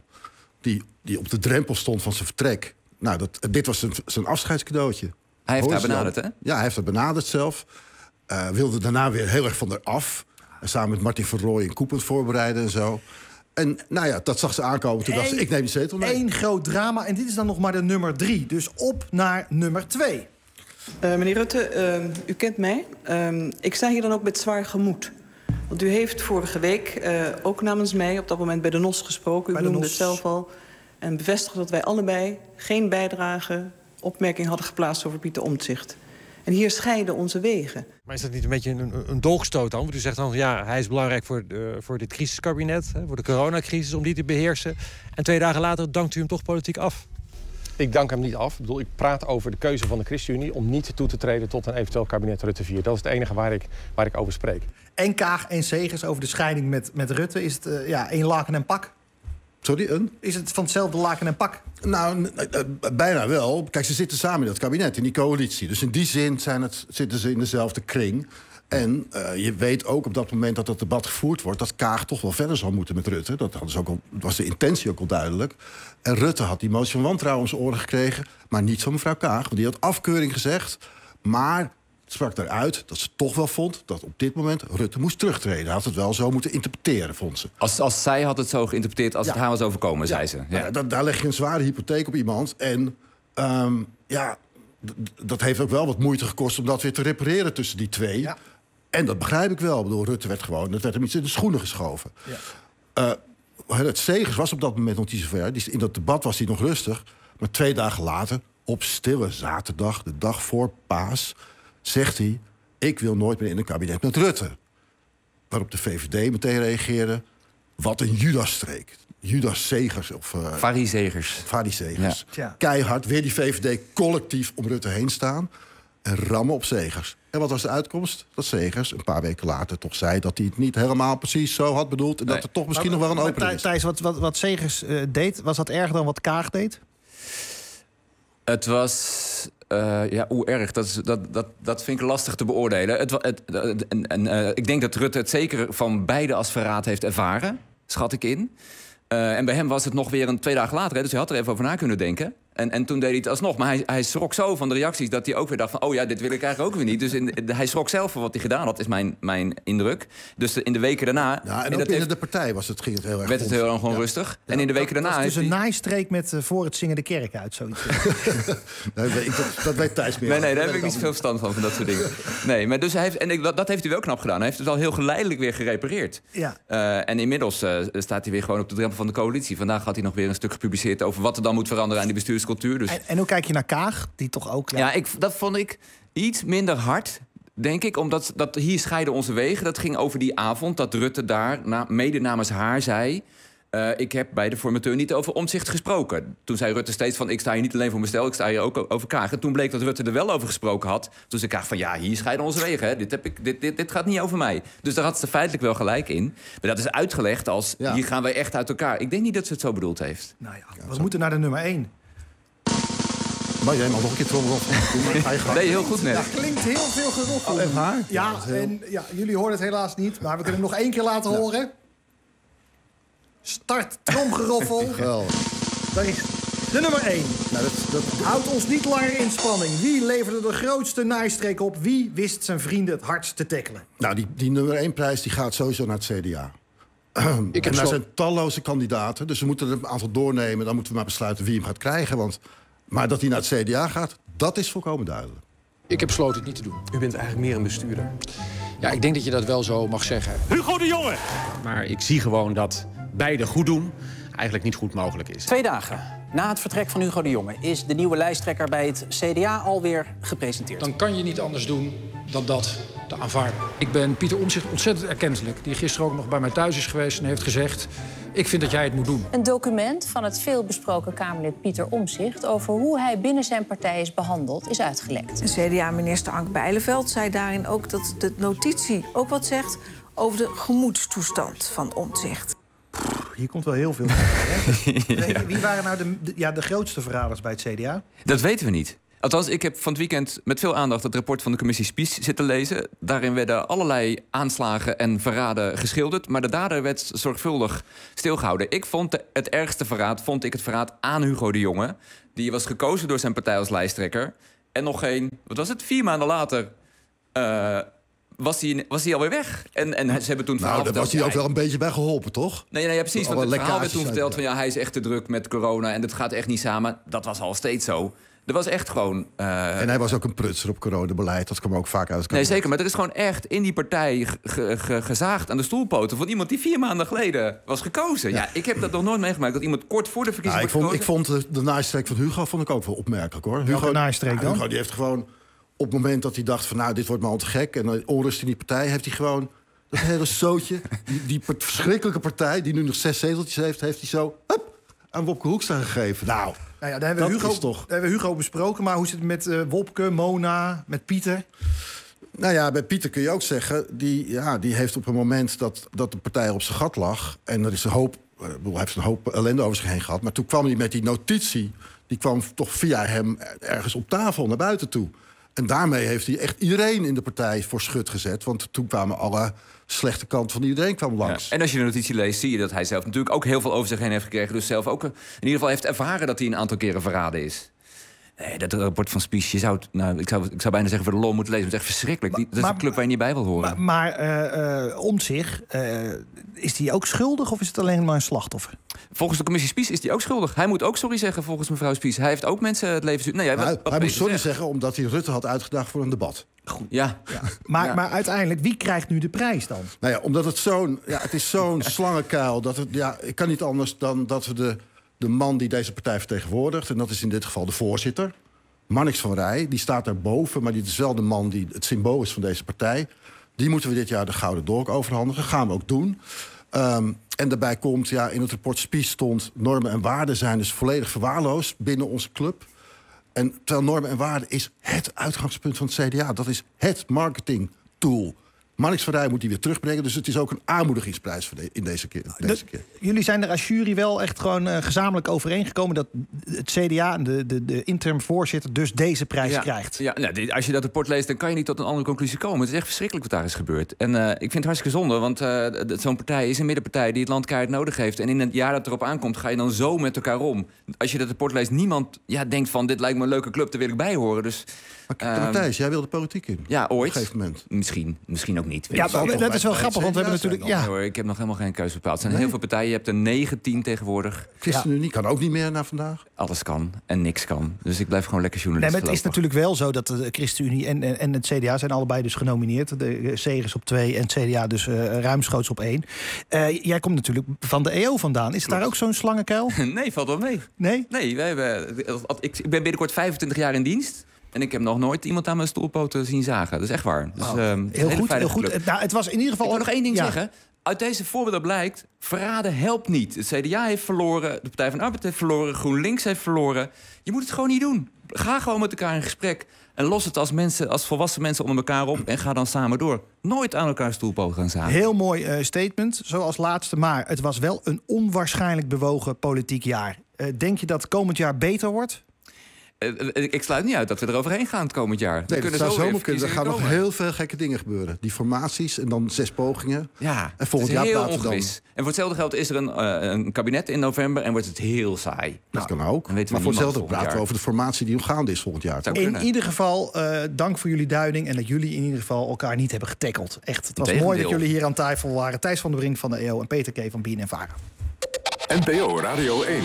die op de drempel stond van zijn vertrek. Nou, dit was zijn afscheidscadeautje. Hij heeft haar benaderd, hè? Ja, hij heeft haar benaderd zelf. Wilde daarna weer heel erg van haar af. En samen met Martin van Rooij een koepel voorbereiden en zo. En nou ja, dat zag ze aankomen. Toen dacht ze, ik neem die zetel mee. 1 groot drama. En dit is dan nog maar de nummer 3. Dus op naar nummer 2. Meneer Rutte, u kent mij. Ik sta hier dan ook met zwaar gemoed. Want u heeft vorige week ook namens mij op dat moment bij de NOS gesproken. U noemde het zelf al. En bevestigde dat wij allebei geen bijdrage, opmerking hadden geplaatst over Pieter Omtzigt. En hier scheiden onze wegen. Maar is dat niet een beetje een doogstoot dan? Want u zegt dan, ja, hij is belangrijk voor dit crisiskabinet, voor de coronacrisis, om die te beheersen. En 2 dagen later dankt u hem toch politiek af? Ik dank hem niet af. Ik praat over de keuze van de ChristenUnie om niet toe te treden tot een eventueel kabinet Rutte 4. Dat is het enige waar ik over spreek. En kaag en zegers over de scheiding met Rutte. Is het 1 laken en pak? Sorry, Is het van hetzelfde laken en pak? Nou, bijna wel. Kijk, ze zitten samen in dat kabinet, in die coalitie. Dus in die zin zitten ze in dezelfde kring. En je weet ook op dat moment dat debat gevoerd wordt, dat Kaag toch wel verder zal moeten met Rutte. Dat was de intentie ook al duidelijk. En Rutte had die motie van wantrouwen om zijn oren gekregen, maar niet van mevrouw Kaag. Want die had afkeuring gezegd, maar sprak daaruit dat ze toch wel vond dat op dit moment Rutte moest terugtreden. Hij had het wel zo moeten interpreteren, vond ze. Als zij had het zo geïnterpreteerd als het haar was overkomen, zei ze. Ja. Daar leg je een zware hypotheek op iemand. En dat heeft ook wel wat moeite gekost om dat weer te repareren tussen die twee. Ja. En dat begrijp ik wel. Ik bedoel, Rutte werd hem iets in de schoenen geschoven. Ja. Het Segers was op dat moment nog niet zover. In dat debat was hij nog rustig. Maar 2 dagen later, op stille zaterdag, de dag voor Paas, zegt hij: ik wil nooit meer in een kabinet met Rutte. Waarop de VVD meteen reageerde: wat een Judas-streek. Judas-zegers. Farisegers. Ja. Keihard, weer die VVD collectief om Rutte heen staan. En rammen op Segers. En wat was de uitkomst? Dat Segers een paar weken later toch zei dat hij het niet helemaal precies zo had bedoeld. En dat er toch misschien nog wel een opening is. Thijs, wat Segers deed, was dat erger dan wat Kaag deed? Het was... hoe erg, dat vind ik lastig te beoordelen. Ik denk dat Rutte het zeker van beide als verraad heeft ervaren. Schat ik in. En bij hem was het nog weer 2 dagen later. Dus hij had er even over na kunnen denken. En toen deed hij het alsnog. Maar hij schrok zo van de reacties dat hij ook weer dacht van... oh ja, dit wil ik eigenlijk ook weer niet. Dus hij schrok zelf van wat hij gedaan had, is mijn indruk. Dus in de weken daarna... Ja, en ook binnen de partij ging het heel erg werd het heel erg rustig. Ja. En in de weken daarna... Het is dus een naaistreek met voor het zingen de kerk uit, zoiets. Dat weet Thijs meer. Nee, daar heb ik niet zoveel verstand van dat soort dingen. Nee, maar dus dat heeft hij wel knap gedaan. Hij heeft het al heel geleidelijk weer gerepareerd. Ja. En inmiddels staat hij weer gewoon op de drempel van de coalitie. Vandaag had hij nog weer een stuk gepubliceerd over wat er dan moet veranderen aan die bestuurscultuur. Dus... En hoe kijk je naar Kaag, die toch ook... Dat vond ik iets minder hard, denk ik. Omdat hier scheiden onze wegen. Dat ging over die avond dat Rutte daar mede namens haar zei... ik heb bij de formateur niet over Omtzigt gesproken. Toen zei Rutte steeds van, ik sta hier niet alleen voor mezelf... ik sta hier ook over Kaag. En toen bleek dat Rutte er wel over gesproken had. Toen zei Kaag van, ja, hier scheiden onze wegen. Hè. Dit gaat niet over mij. Dus daar had ze feitelijk wel gelijk in. Maar dat is uitgelegd als, hier gaan wij echt uit elkaar. Ik denk niet dat ze het zo bedoeld heeft. Nou ja, we moeten naar de nummer 1. Maar jij mag nog een keer trommelroffelen. Nee, heel goed net. Ja, klinkt heel veel geroffel. echt waar? Ja, jullie horen het helaas niet, maar we kunnen hem nog 1 keer laten horen. Start, tromgeroffel. Daar is de nummer 1. Nou, dat houdt ons niet langer in spanning. Wie leverde de grootste naaistreek op? Wie wist zijn vrienden het hardst te tackelen? Nou, die nummer 1 prijs die gaat sowieso naar het CDA. En daar zijn talloze kandidaten, dus we moeten er een aantal doornemen. Dan moeten we maar besluiten wie hem gaat krijgen. Maar dat hij naar het CDA gaat, dat is volkomen duidelijk. Ik heb besloten het niet te doen. U bent eigenlijk meer een bestuurder. Ja, ik denk dat je dat wel zo mag zeggen. Hugo de Jonge! Maar ik zie gewoon dat beide goed doen eigenlijk niet goed mogelijk is. 2 dagen na het vertrek van Hugo de Jonge is de nieuwe lijsttrekker bij het CDA alweer gepresenteerd. Dan kan je niet anders doen dan dat te aanvaarden. Ik ben Pieter Omtzigt ontzettend erkentelijk. Die gisteren ook nog bij mij thuis is geweest en heeft gezegd... ik vind dat jij het moet doen. Een document van het veelbesproken Kamerlid Pieter Omtzigt... over hoe hij binnen zijn partij is behandeld, is uitgelekt. CDA-minister Ank Bijleveld zei daarin ook dat de notitie ook wat zegt... over de gemoedstoestand van Omtzigt. Hier komt wel heel veel bij, hè? Wie waren nou de grootste verraders bij het CDA? Dat weten we niet. Althans, ik heb van het weekend met veel aandacht het rapport van de commissie Spies zitten lezen. Daarin werden allerlei aanslagen en verraden geschilderd, maar de dader werd zorgvuldig stilgehouden. Ik vond het ergste verraad, het verraad aan Hugo de Jonge. Die was gekozen door zijn partij als lijsttrekker. En nog geen, 4 maanden later... Was hij alweer weg. En ze hebben toen daar was hij ook wel een beetje bij geholpen, toch? Nee, precies. Want het verhaal werd toen verteld van... hij is echt te druk met corona en het gaat echt niet samen. Dat was al steeds zo. Er was echt gewoon... En hij was ook een prutser op coronabeleid. Dat kwam ook vaak uit. Nee, zeker. Maar er is gewoon echt in die partij gezaagd aan de stoelpoten... van iemand die 4 maanden geleden was gekozen. Ja, ik heb dat nog nooit meegemaakt. Dat iemand kort voor de verkiezingen ik vond de naaistreek van Hugo ook wel opmerkelijk, hoor. Welke naaistreek dan? Hugo die heeft gewoon... op het moment dat hij dacht van, dit wordt me al te gek... en onrust in die partij, heeft hij gewoon dat hele zootje... die verschrikkelijke partij, die nu nog 6 zeteltjes heeft... heeft hij zo aan Wopke Hoekstra gegeven. Nou ja, daar hebben we Hugo besproken... maar hoe zit het met Wopke, Mona, met Pieter? Nou ja, bij Pieter kun je ook zeggen... die heeft op een moment dat de partij op zijn gat lag... en er is hij heeft een hoop ellende over zich heen gehad... maar toen kwam hij met die notitie... die kwam toch via hem ergens op tafel naar buiten toe... En daarmee heeft hij echt iedereen in de partij voor schut gezet. Want toen kwamen alle slechte kanten van iedereen langs. Ja, en als je de notitie leest, zie je dat hij zelf natuurlijk ook heel veel over zich heen heeft gekregen. Dus zelf ook in ieder geval heeft ervaren dat hij een aantal keren verraden is. Nee, dat rapport van Spies, ik zou bijna zeggen voor de lol moeten lezen. Het is echt verschrikkelijk. Dat is een club waar je niet bij wil horen. Maar Omtzigt, is die ook schuldig of is het alleen maar een slachtoffer? Volgens de commissie Spies is hij ook schuldig. Hij moet ook sorry zeggen volgens mevrouw Spies. Hij heeft ook mensen het leven... Nee, hij moet sorry zeggen omdat hij Rutte had uitgedaagd voor een debat. Goed. Ja. Maar uiteindelijk, wie krijgt nu de prijs dan? Nou ja, omdat het is zo'n slangenkuil. Ik kan niet anders dan dat we de man die deze partij vertegenwoordigt... en dat is in dit geval de voorzitter, Marnix van Rij... die staat daarboven, maar die is wel de man die het symbool is van deze partij. Die moeten we dit jaar de Gouden Dolk overhandigen. Dat gaan we ook doen. En daarbij komt, in het rapport Spies stond... normen en waarden zijn dus volledig verwaarloosd binnen onze club. En terwijl normen en waarden is het uitgangspunt van het CDA. Dat is het marketingtool. Marnix van Rij moet die weer terugbrengen. Dus het is ook een aanmoedigingsprijs voor deze keer. Jullie zijn er als jury wel echt gewoon gezamenlijk overeengekomen... dat het CDA en de interim voorzitter dus deze prijs krijgt. Ja, als je dat rapport leest, dan kan je niet tot een andere conclusie komen. Het is echt verschrikkelijk wat daar is gebeurd. En ik vind het hartstikke zonde, want zo'n partij is een middenpartij... die het land keihard nodig heeft. En in het jaar dat erop aankomt, ga je dan zo met elkaar om. Als je dat rapport leest, niemand denkt van... dit lijkt me een leuke club, daar wil ik bij horen. Dus, Matthijs, jij wil de politiek in? Ja, ooit. Op een gegeven moment. Misschien ook niet. Ja, dat is wel grappig, want we hebben natuurlijk... Nee, hoor, ik heb nog helemaal geen keuze bepaald. Er zijn heel veel partijen. Je hebt er 19 tegenwoordig. ChristenUnie kan ook niet meer naar vandaag. Alles kan en niks kan. Dus ik blijf gewoon lekker journalist. Nee, maar het is natuurlijk wel zo dat de ChristenUnie en het CDA... zijn allebei dus genomineerd. De Segers op 2 en het CDA dus ruimschoots op 1. Jij komt natuurlijk van de EO vandaan. Is het daar ook zo'n slangenkuil? Nee, valt wel mee. Nee? Nee, ik ben binnenkort 25 jaar in dienst... En ik heb nog nooit iemand aan mijn stoelpoten zien zagen. Dat is echt waar. Dus, heel goed. Nou, het was in ieder geval... Ik wil nog één ding zeggen. Uit deze voorbeelden blijkt, verraden helpt niet. Het CDA heeft verloren, de Partij van de Arbeid heeft verloren... GroenLinks heeft verloren. Je moet het gewoon niet doen. Ga gewoon met elkaar in gesprek. En los het als volwassen mensen onder elkaar op... en ga dan samen door. Nooit aan elkaar stoelpoten gaan zagen. Heel mooi statement, zoals laatste. Maar het was wel een onwaarschijnlijk bewogen politiek jaar. Denk je dat komend jaar beter wordt? Ik sluit niet uit dat we er overheen gaan het komend jaar. Nee, dat zou zomaar kunnen. Er gaan nog heel veel gekke dingen gebeuren. Die formaties en dan 6 pogingen. Ja, en volgend jaar heel praten we dan. En voor hetzelfde geld is er een kabinet in november... en wordt het heel saai. Dat kan ook. Maar voor hetzelfde praten we over de formatie die nog gaande is volgend jaar. In ieder geval, dank voor jullie duiding... en dat jullie in ieder geval elkaar niet hebben getackeld. Echt, het was mooi dat jullie hier aan tafel waren. Thijs van der Brink van de EO en Peter K. van BNNVARA. NPO Radio 1.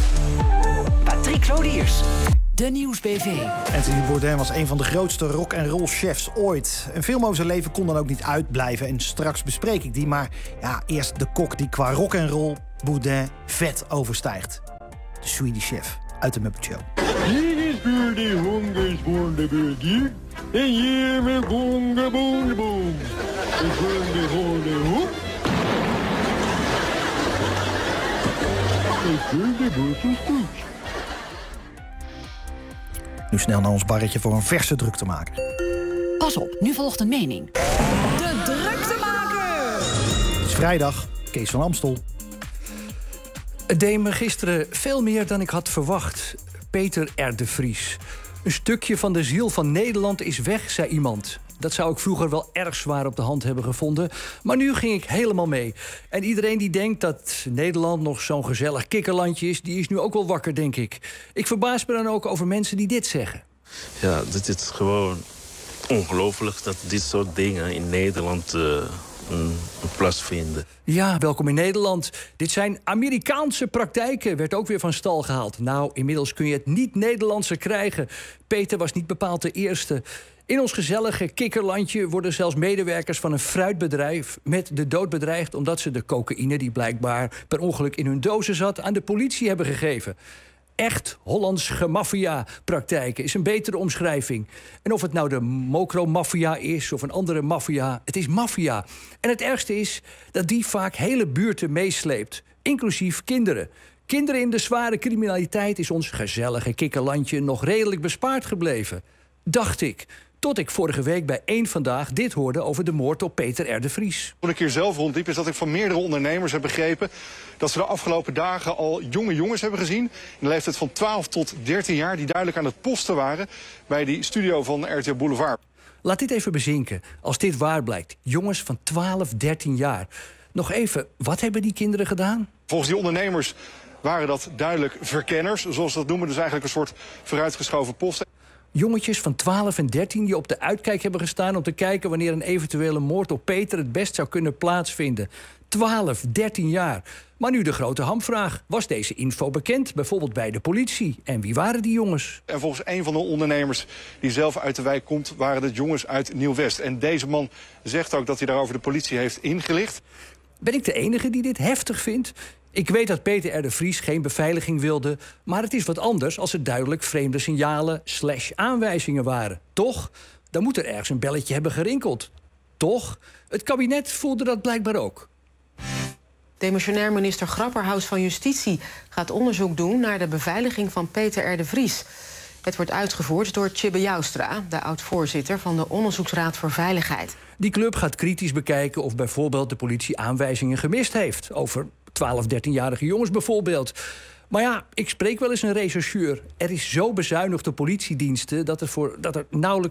Patrick Lodiers. De Nieuwsbv. Anthony Bourdain was een van de grootste rock-and-roll chefs ooit. Een film over zijn leven kon dan ook niet uitblijven. En straks bespreek ik die. Maar eerst de kok die qua rock-and-roll Bourdain vet overstijgt. De Swedish Chef uit de Muppet Show. Hier is Birdie Hongers voor de Birdie. En hier met bonga bonga boom. En bonga bonga hoep. En Birdie Boos goed. Nu snel naar ons barretje voor een verse druktemaker. Pas op, nu volgt een mening. De druktemaker! Het is vrijdag, Kees van Amstel. Het deed me gisteren veel meer dan ik had verwacht. Peter R. de Vries. Een stukje van de ziel van Nederland is weg, zei iemand. Dat zou ik vroeger wel erg zwaar op de hand hebben gevonden. Maar nu ging ik helemaal mee. En iedereen die denkt dat Nederland nog zo'n gezellig kikkerlandje is... die is nu ook wel wakker, denk ik. Ik verbaas me dan ook over mensen die dit zeggen. Ja, dit is gewoon ongelooflijk dat dit soort dingen in Nederland een plaats vinden. Ja, welkom in Nederland. Dit zijn Amerikaanse praktijken, werd ook weer van stal gehaald. Nou, inmiddels kun je het niet-Nederlandse krijgen. Peter was niet bepaald de eerste. In ons gezellige kikkerlandje worden zelfs medewerkers van een fruitbedrijf met de dood bedreigd omdat ze de cocaïne die blijkbaar per ongeluk in hun dozen zat aan de politie hebben gegeven. Echt Hollandse maffia-praktijken is een betere omschrijving. En of het nou de mokro-maffia is of een andere maffia, het is maffia. En het ergste is dat die vaak hele buurten meesleept, inclusief kinderen. Kinderen in de zware criminaliteit is ons gezellige kikkerlandje nog redelijk bespaard gebleven. Dacht ik. Tot ik vorige week bij Eén Vandaag dit hoorde over de moord op Peter R. de Vries. Toen ik hier zelf rondliep is dat ik van meerdere ondernemers heb begrepen dat ze de afgelopen dagen al jonge jongens hebben gezien in de leeftijd van 12 tot 13 jaar... die duidelijk aan het posten waren bij die studio van RTL Boulevard. Laat dit even bezinken, als dit waar blijkt. Jongens van 12, 13 jaar. Nog even, wat hebben die kinderen gedaan? Volgens die ondernemers waren dat duidelijk verkenners, zoals ze dat noemen. Dus eigenlijk een soort vooruitgeschoven posten. Jongetjes van 12 en 13 die op de uitkijk hebben gestaan om te kijken wanneer een eventuele moord op Peter het best zou kunnen plaatsvinden. 12, 13 jaar. Maar nu de grote hamvraag. Was deze info bekend, bijvoorbeeld bij de politie? En wie waren die jongens? En volgens een van de ondernemers die zelf uit de wijk komt, waren het jongens uit Nieuw-West. En deze man zegt ook dat hij daarover de politie heeft ingelicht. Ben ik de enige die dit heftig vindt? Ik weet dat Peter R. de Vries geen beveiliging wilde, maar het is wat anders als er duidelijk vreemde signalen / aanwijzingen waren. Toch? Dan moet er ergens een belletje hebben gerinkeld. Toch? Het kabinet voelde dat blijkbaar ook. Demissionair minister Grapperhaus van Justitie gaat onderzoek doen naar de beveiliging van Peter R. de Vries. Het wordt uitgevoerd door Tjibbe Joustra, de oud-voorzitter van de Onderzoeksraad voor Veiligheid. Die club gaat kritisch bekijken of bijvoorbeeld de politie aanwijzingen gemist heeft. Over 12, 13-jarige jongens bijvoorbeeld. Maar ja, ik spreek wel eens een rechercheur. Er is zo bezuinigd op politiediensten dat er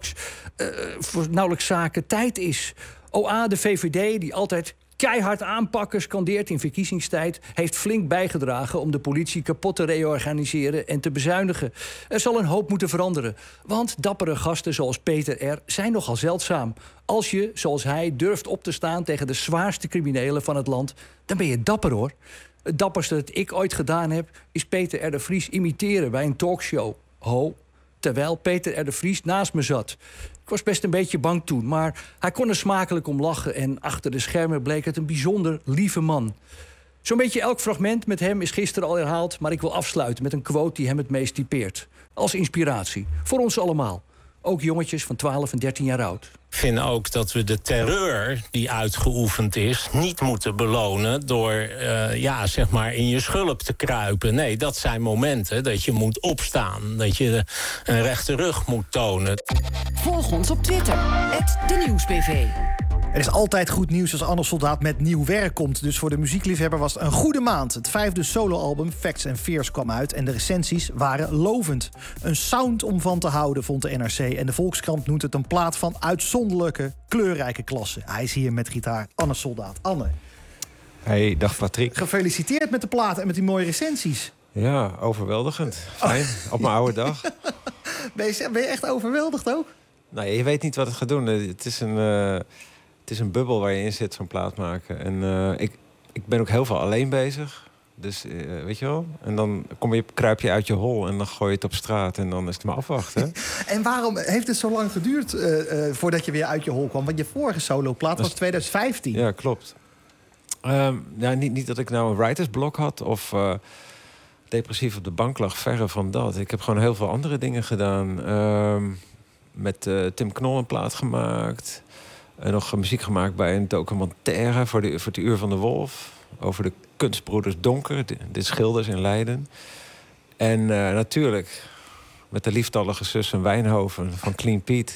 nauwelijks zaken tijd is. OA, de VVD, die altijd keihard aanpakken scandeert in verkiezingstijd, heeft flink bijgedragen om de politie kapot te reorganiseren en te bezuinigen. Er zal een hoop moeten veranderen. Want dappere gasten zoals Peter R. zijn nogal zeldzaam. Als je, zoals hij, durft op te staan tegen de zwaarste criminelen van het land, dan ben je dapper, hoor. Het dapperste dat ik ooit gedaan heb, is Peter R. de Vries imiteren bij een talkshow. Terwijl Peter R. de Vries naast me zat. Ik was best een beetje bang toen, maar hij kon er smakelijk om lachen en achter de schermen bleek het een bijzonder lieve man. Zo'n beetje elk fragment met hem is gisteren al herhaald, maar ik wil afsluiten met een quote die hem het meest typeert. Als inspiratie. Voor ons allemaal. Ook jongetjes van 12 en 13 jaar oud. Ik vind ook dat we de terreur die uitgeoefend is niet moeten belonen door zeg maar in je schulp te kruipen. Nee, dat zijn momenten dat je moet opstaan. Dat je een rechte rug moet tonen. Volg ons op Twitter, @denieuwsbv. Er is altijd goed nieuws als Anne Soldaat met nieuw werk komt. Dus voor de muziekliefhebber was het een goede maand. Het 5e soloalbum Facts and Fears kwam uit en de recensies waren lovend. Een sound om van te houden, vond de NRC. En de Volkskrant noemt het een plaat van uitzonderlijke, kleurrijke klasse. Hij is hier met gitaar, Anne Soldaat. Anne. Hey, dag Patrick. Gefeliciteerd met de plaat en met die mooie recensies. Ja, overweldigend. Fijn, op mijn oude dag. Ben je echt overweldigd ook? Nou, je weet niet wat het gaat doen. Het is een bubbel waar je in zit, zo'n plaat maken. En ik ben ook heel veel alleen bezig. Dus weet je wel? En dan kruip je uit je hol en dan gooi je het op straat. En dan is het maar afwachten. En waarom heeft het zo lang geduurd voordat je weer uit je hol kwam? Want je vorige soloplaat was 2015. Ja, klopt. Niet dat ik nou een writersblok had of depressief op de bank lag. Verre van dat. Ik heb gewoon heel veel andere dingen gedaan. Met Tim Knol een plaat gemaakt. En nog muziek gemaakt bij een documentaire voor het Uur van de Wolf. Over de kunstbroeders Donker, de schilders in Leiden. En natuurlijk met de lieftallige zussen Wijnhoven van Clean Pete.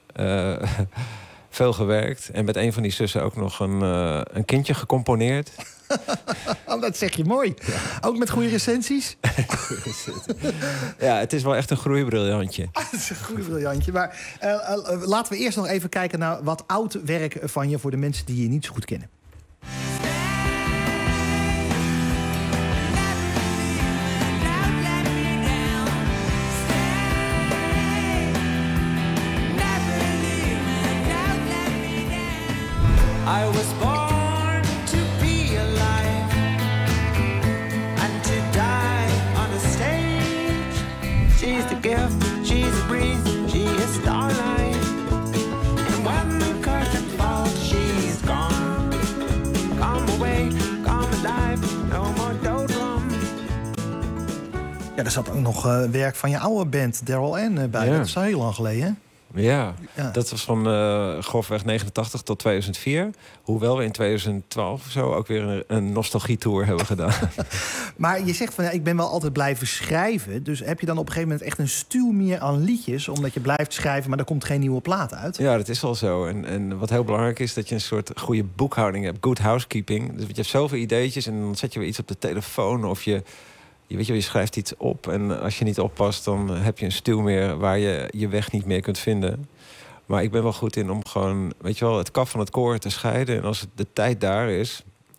Veel gewerkt. En met een van die zussen ook nog een kindje gecomponeerd. Oh, dat zeg je mooi. Ja. Ook met goede recensies? Ja, het is wel echt een groeibriljantje. Het is een groeibriljantje. Maar laten we eerst nog even kijken naar wat oud werk van je voor de mensen die je niet zo goed kennen. I was born to be alive and to die on a stage. She's the gift, she's the breeze, she is starlight. And when the curtain falls, she's gone. Come away, come alive, no more doldrum. Ja, er zat ook nog werk van je oude band, Daryl Ann, bij. Ja. Dat is al heel lang geleden, hè? Ja, dat was van grofweg 89 tot 2004. Hoewel we in 2012 of zo ook weer een nostalgietour hebben gedaan. Maar je zegt van ik ben wel altijd blijven schrijven. Dus heb je dan op een gegeven moment echt een stuw meer aan liedjes, omdat je blijft schrijven, maar er komt geen nieuwe plaat uit? Ja, dat is wel zo. En wat heel belangrijk is, dat je een soort goede boekhouding hebt. Good housekeeping. Dus je hebt zoveel ideetjes en dan zet je weer iets op de telefoon of je schrijft iets op en als je niet oppast, dan heb je een stuw meer waar je je weg niet meer kunt vinden. Maar ik ben wel goed in om gewoon, weet je wel, het kaf van het koren te scheiden. En als de tijd daar is,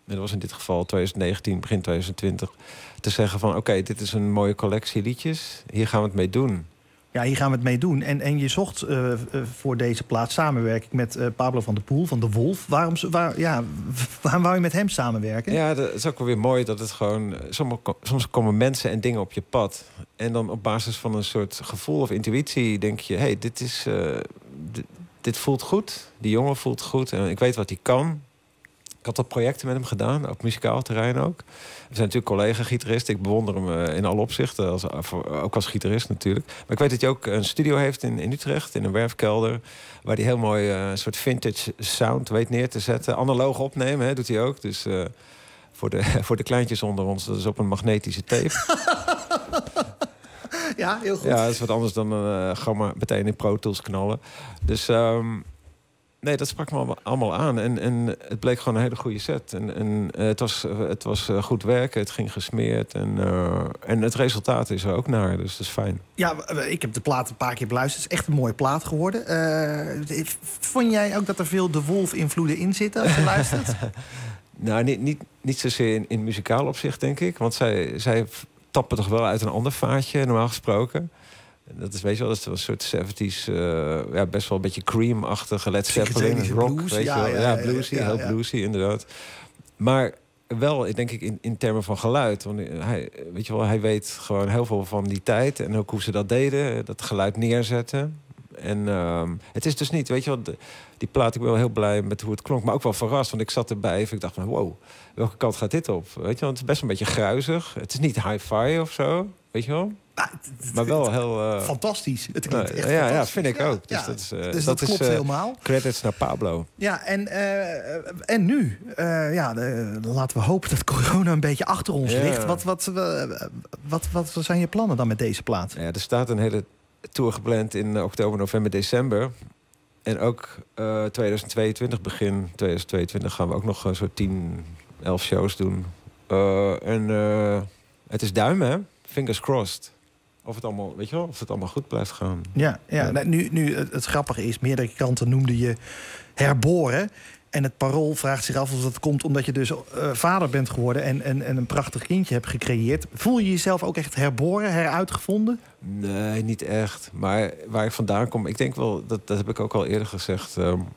dat was in dit geval 2019, begin 2020... te zeggen van oké, dit is een mooie collectie liedjes. Hier gaan we het mee doen. Ja, hier gaan we het mee doen. En je zocht voor deze plaats samenwerking met Pablo van der Poel van De Wolf. Waarom wou je met hem samenwerken? Ja, dat is ook wel weer mooi dat het gewoon... Soms komen mensen en dingen op je pad. En dan op basis van een soort gevoel of intuïtie denk je... hey, dit voelt goed. Die jongen voelt goed. En ik weet wat hij kan. Ik had wat projecten met hem gedaan, op muzikaal terrein ook. We zijn natuurlijk collega-gitarist. Ik bewonder hem in alle opzichten, ook als gitarist natuurlijk. Maar ik weet dat hij ook een studio heeft in Utrecht, in een werfkelder... waar hij heel mooi een soort vintage sound weet neer te zetten. Analoog opnemen, doet hij ook. Dus voor de kleintjes onder ons, dat is op een magnetische tape. Ja, heel goed. Ja, dat is wat anders dan gewoon maar meteen in Pro Tools knallen. Dus... nee, dat sprak me allemaal aan. En het bleek gewoon een hele goede set. En het was goed werken, het ging gesmeerd. En het resultaat is er ook naar, dus dat is fijn. Ja, ik heb de plaat een paar keer beluisterd. Het is echt een mooie plaat geworden. Vond jij ook dat er veel De Wolf-invloeden in zitten als je luistert? Nou, niet zozeer in muzikaal opzicht, denk ik. Want zij tappen toch wel uit een ander vaatje, normaal gesproken. Dat is, weet je wel, dat is een soort 70's, best wel een beetje Cream-achtige Led Zeppelin, rock, blues, weet je wel. Ja, bluesy, heel bluesy, inderdaad. Maar wel, denk ik, in termen van geluid. Want hij weet gewoon heel veel van die tijd en ook hoe ze dat deden, dat geluid neerzetten. En het is dus niet, weet je wel, die plaat, ik ben wel heel blij met hoe het klonk, maar ook wel verrast, want ik zat erbij en ik dacht van, wow, welke kant gaat dit op? Weet je wel, het is best een beetje gruizig. Het is niet hi-fi of zo, weet je wel. Maar wel heel... fantastisch. Het klinkt echt ja, fantastisch. Vind ik ook. Dus dus dat klopt helemaal. Credits naar Pablo. Ja, en nu? Laten we hopen dat corona een beetje achter ons ligt. Wat zijn je plannen dan met deze plaat? Ja, er staat een hele tour gepland in oktober, november, december. En ook 2022, begin 2022 gaan we ook nog zo'n 10, 11 shows doen. Het is duimen, hè? Fingers crossed. Of het allemaal, weet je wel, of het allemaal goed blijft gaan. Ja. Nu het grappige is, meerdere kranten noemden je herboren. En het Parool vraagt zich af of dat komt omdat je dus vader bent geworden en een prachtig kindje hebt gecreëerd. Voel je jezelf ook echt herboren, heruitgevonden? Nee, niet echt. Maar waar ik vandaan kom, ik denk wel, dat heb ik ook al eerder gezegd.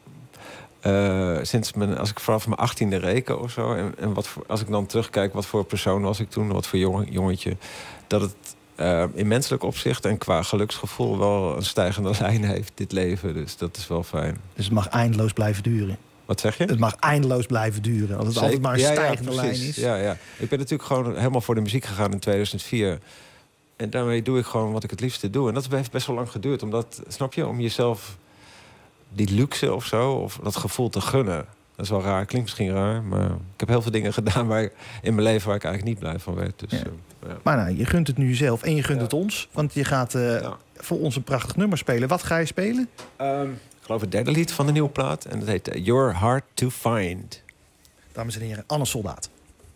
Als ik vanaf mijn 18e reken of zo, en als ik dan terugkijk, wat voor persoon was ik toen, wat voor jongetje, dat het in menselijk opzicht en qua geluksgevoel wel een stijgende lijn heeft, dit leven. Dus dat is wel fijn. Dus het mag eindeloos blijven duren. Wat zeg je? Het mag eindeloos blijven duren. Als het altijd maar een stijgende lijn is. Ja. Ik ben natuurlijk gewoon helemaal voor de muziek gegaan in 2004. En daarmee doe ik gewoon wat ik het liefste doe. En dat heeft best wel lang geduurd. Omdat, snap je, om jezelf die luxe of zo, of dat gevoel te gunnen. Dat is wel raar, klinkt misschien raar. Maar ik heb heel veel dingen gedaan in mijn leven waar ik eigenlijk niet blij van werd. Dus, Maar je gunt het nu jezelf en je gunt het ons. Want je gaat voor ons een prachtig nummer spelen. Wat ga je spelen? Ik geloof het derde lied van de nieuwe plaat. En dat heet You're Hard to Find. Dames en heren, Anne Soldaat.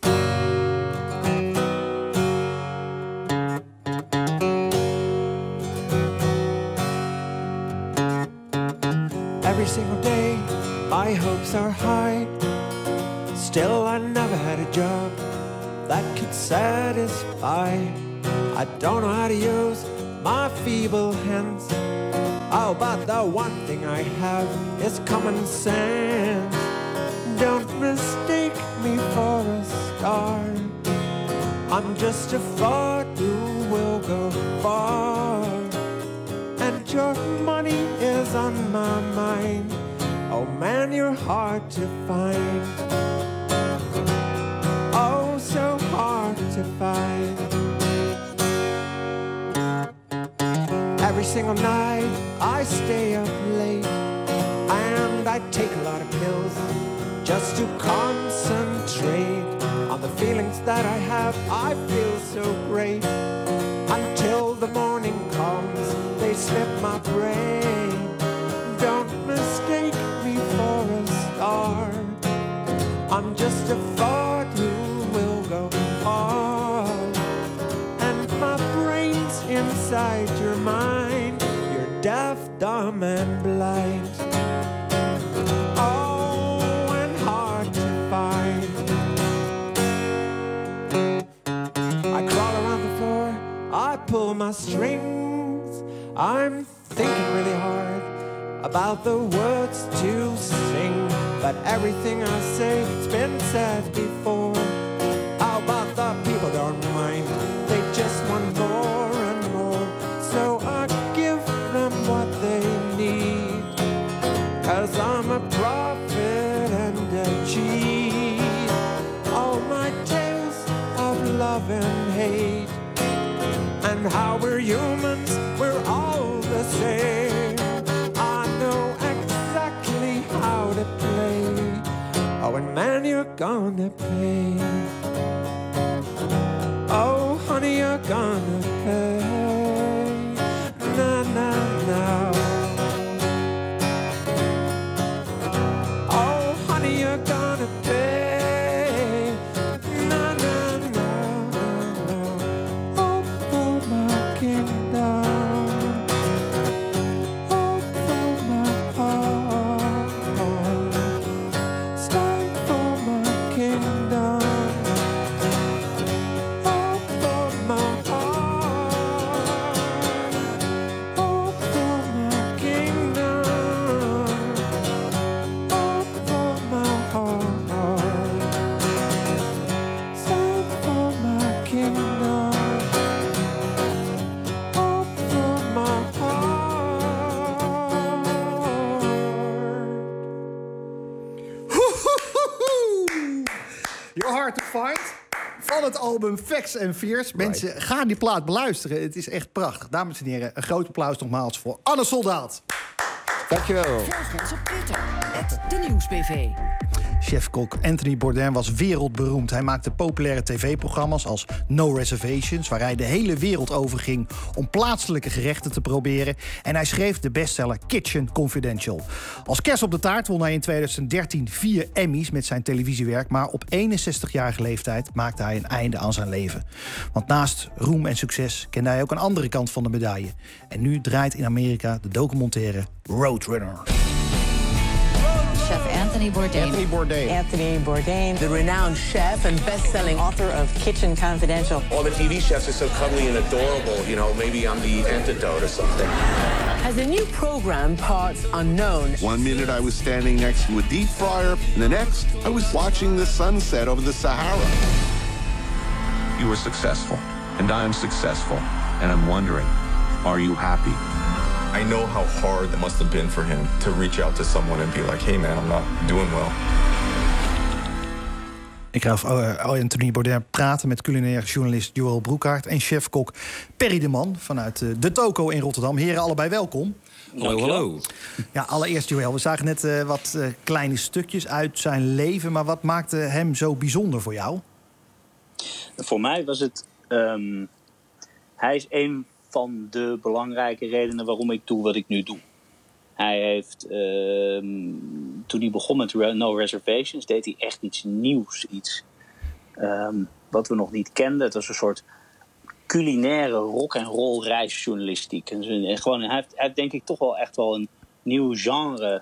Every single day my hopes are high. Still I never had a job that could satisfy. I don't know how to use my feeble hands. Oh, but the one thing I have is common sense. Don't mistake me for a star. I'm just a fraud who will go far. And your money is on my mind. Oh man, you're hard to find. Oh, so hard to find. Every single night I stay up late, and I take a lot of pills just to concentrate on the feelings that I have. I feel so great until the morning comes, they slip my brain. Don't mistake me for a star. I'm just a fraud who will go far. And my brain's inside your mind. You're deaf, dumb, and blind. Oh, and hard to find. I pull my strings. I'm thinking really hard about the words to sing, but everything I say has been said before. How about the people don't mind? They just want more and more, so I give them what they need. 'Cause I'm a prophet and a cheat. All my tales of love and hate, and how we're humans, we're all the same. I know exactly how to play. Oh, and man, you're gonna pay. Oh, honey, you're gonna pay. Na, na, na. Oh, honey, you're gonna pay. Na, na, na, na. Oh, for my kingdom. Oh, for my heart. Stand for my kingdom. Oh, for my heart. Oh, for my kingdom. Oh, for my heart. Stand for my kingdom. Oh, for my Your Hard to Find van het album Facts and Fears. Mensen, gaan die plaat beluisteren. Het is echt prachtig. Dames en heren, een groot applaus nogmaals voor Anne Soldaat. Dankjewel. Volg ons op Twitter, @denieuwsbv. Chefkok Anthony Bourdain was wereldberoemd. Hij maakte populaire tv-programma's als No Reservations, waar hij de hele wereld over ging om plaatselijke gerechten te proberen. En hij schreef de bestseller Kitchen Confidential. Als kerst op de taart won hij in 2013 4 Emmys met zijn televisiewerk. Maar op 61-jarige leeftijd maakte hij een einde aan zijn leven. Want naast roem en succes kende hij ook een andere kant van de medaille. En nu draait in Amerika de documentaire Roadrunner. Chef Anthony Bourdain. Anthony Bourdain, the renowned chef and best-selling author of Kitchen Confidential. All the TV chefs are so cuddly and adorable. You know, maybe I'm the antidote or something. Has a new program, Parts Unknown. 1 minute I was standing next to a deep fryer, and the next I was watching the sunset over the Sahara. You were successful, and I am successful, and I'm wondering, are you happy? I know how hard it must have been for him to reach out to someone and be like, hey man, I'm not doing well. Ik ga Anthony Bourdain praten met culinair journalist Joël Broekhaart en chefkok Perry de Man vanuit de Toko in Rotterdam. Heren, allebei welkom. Hallo, hallo. Ja, allereerst Joël, we zagen net wat kleine stukjes uit zijn leven, maar wat maakte hem zo bijzonder voor jou? Voor mij was het... hij is een van de belangrijke redenen waarom ik doe wat ik nu doe. Hij heeft, toen hij begon met No Reservations, deed hij echt iets nieuws. Iets wat we nog niet kenden. Het was een soort culinaire rock-and-roll reisjournalistiek. En gewoon, hij heeft denk ik toch wel echt wel een nieuw genre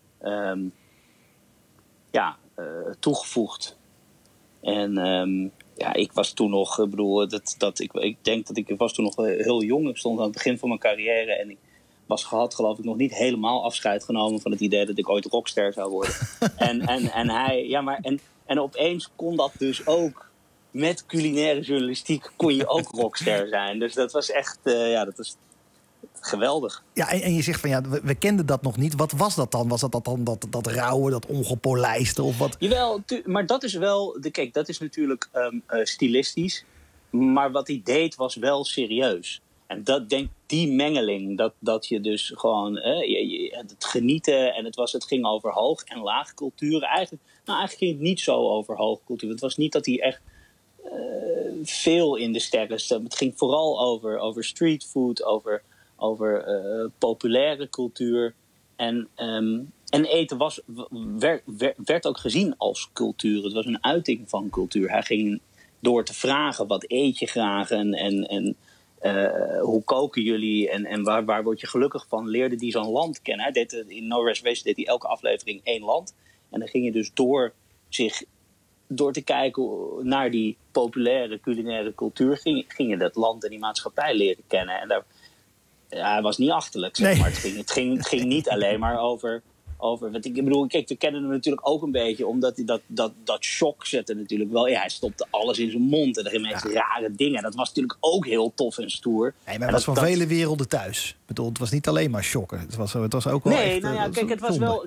toegevoegd. En ja, ik was toen nog, ik bedoel, ik denk dat ik was toen nog heel jong. Ik stond aan het begin van mijn carrière en ik had geloof ik nog niet helemaal afscheid genomen van het idee dat ik ooit rockster zou worden. En opeens kon dat dus ook. Met culinaire journalistiek kon je ook rockster zijn. Dus dat was echt, dat was geweldig. Ja, en je zegt van ja, we kenden dat nog niet. Wat was dat dan? Was dat dan dat rauwe, dat ongepolijste of wat? Jawel, maar dat is wel... Kijk, dat is natuurlijk stilistisch. Maar wat hij deed was wel serieus. En die mengeling, dat je dus gewoon... het genieten en het ging over hoog- en laagculturen. Eigenlijk ging het niet zo over hoogcultuur. Het was niet dat hij echt veel in de sterren stond. Het ging vooral over streetfood, over populaire cultuur. En eten werd ook gezien als cultuur. Het was een uiting van cultuur. Hij ging door te vragen, wat eet je graag en hoe koken jullie en waar word je gelukkig van, leerde hij zo'n land kennen. Hij deed in No Reservations deed hij elke aflevering 1 land. En dan ging je dus door zich door te kijken naar die populaire culinaire cultuur ging je dat land en die maatschappij leren kennen. En hij was niet achterlijk, zeg maar. Het ging niet alleen maar over wat ik bedoel, kijk, we kennen hem natuurlijk ook een beetje, omdat hij dat shock zette natuurlijk wel. Ja, hij stopte alles in zijn mond en de meest rare dingen. Dat was natuurlijk ook heel tof en stoer. Nee, maar het was van vele werelden thuis. Ik bedoel, het was niet alleen maar shocken. Het was ook wel echt... Kijk, het was wel...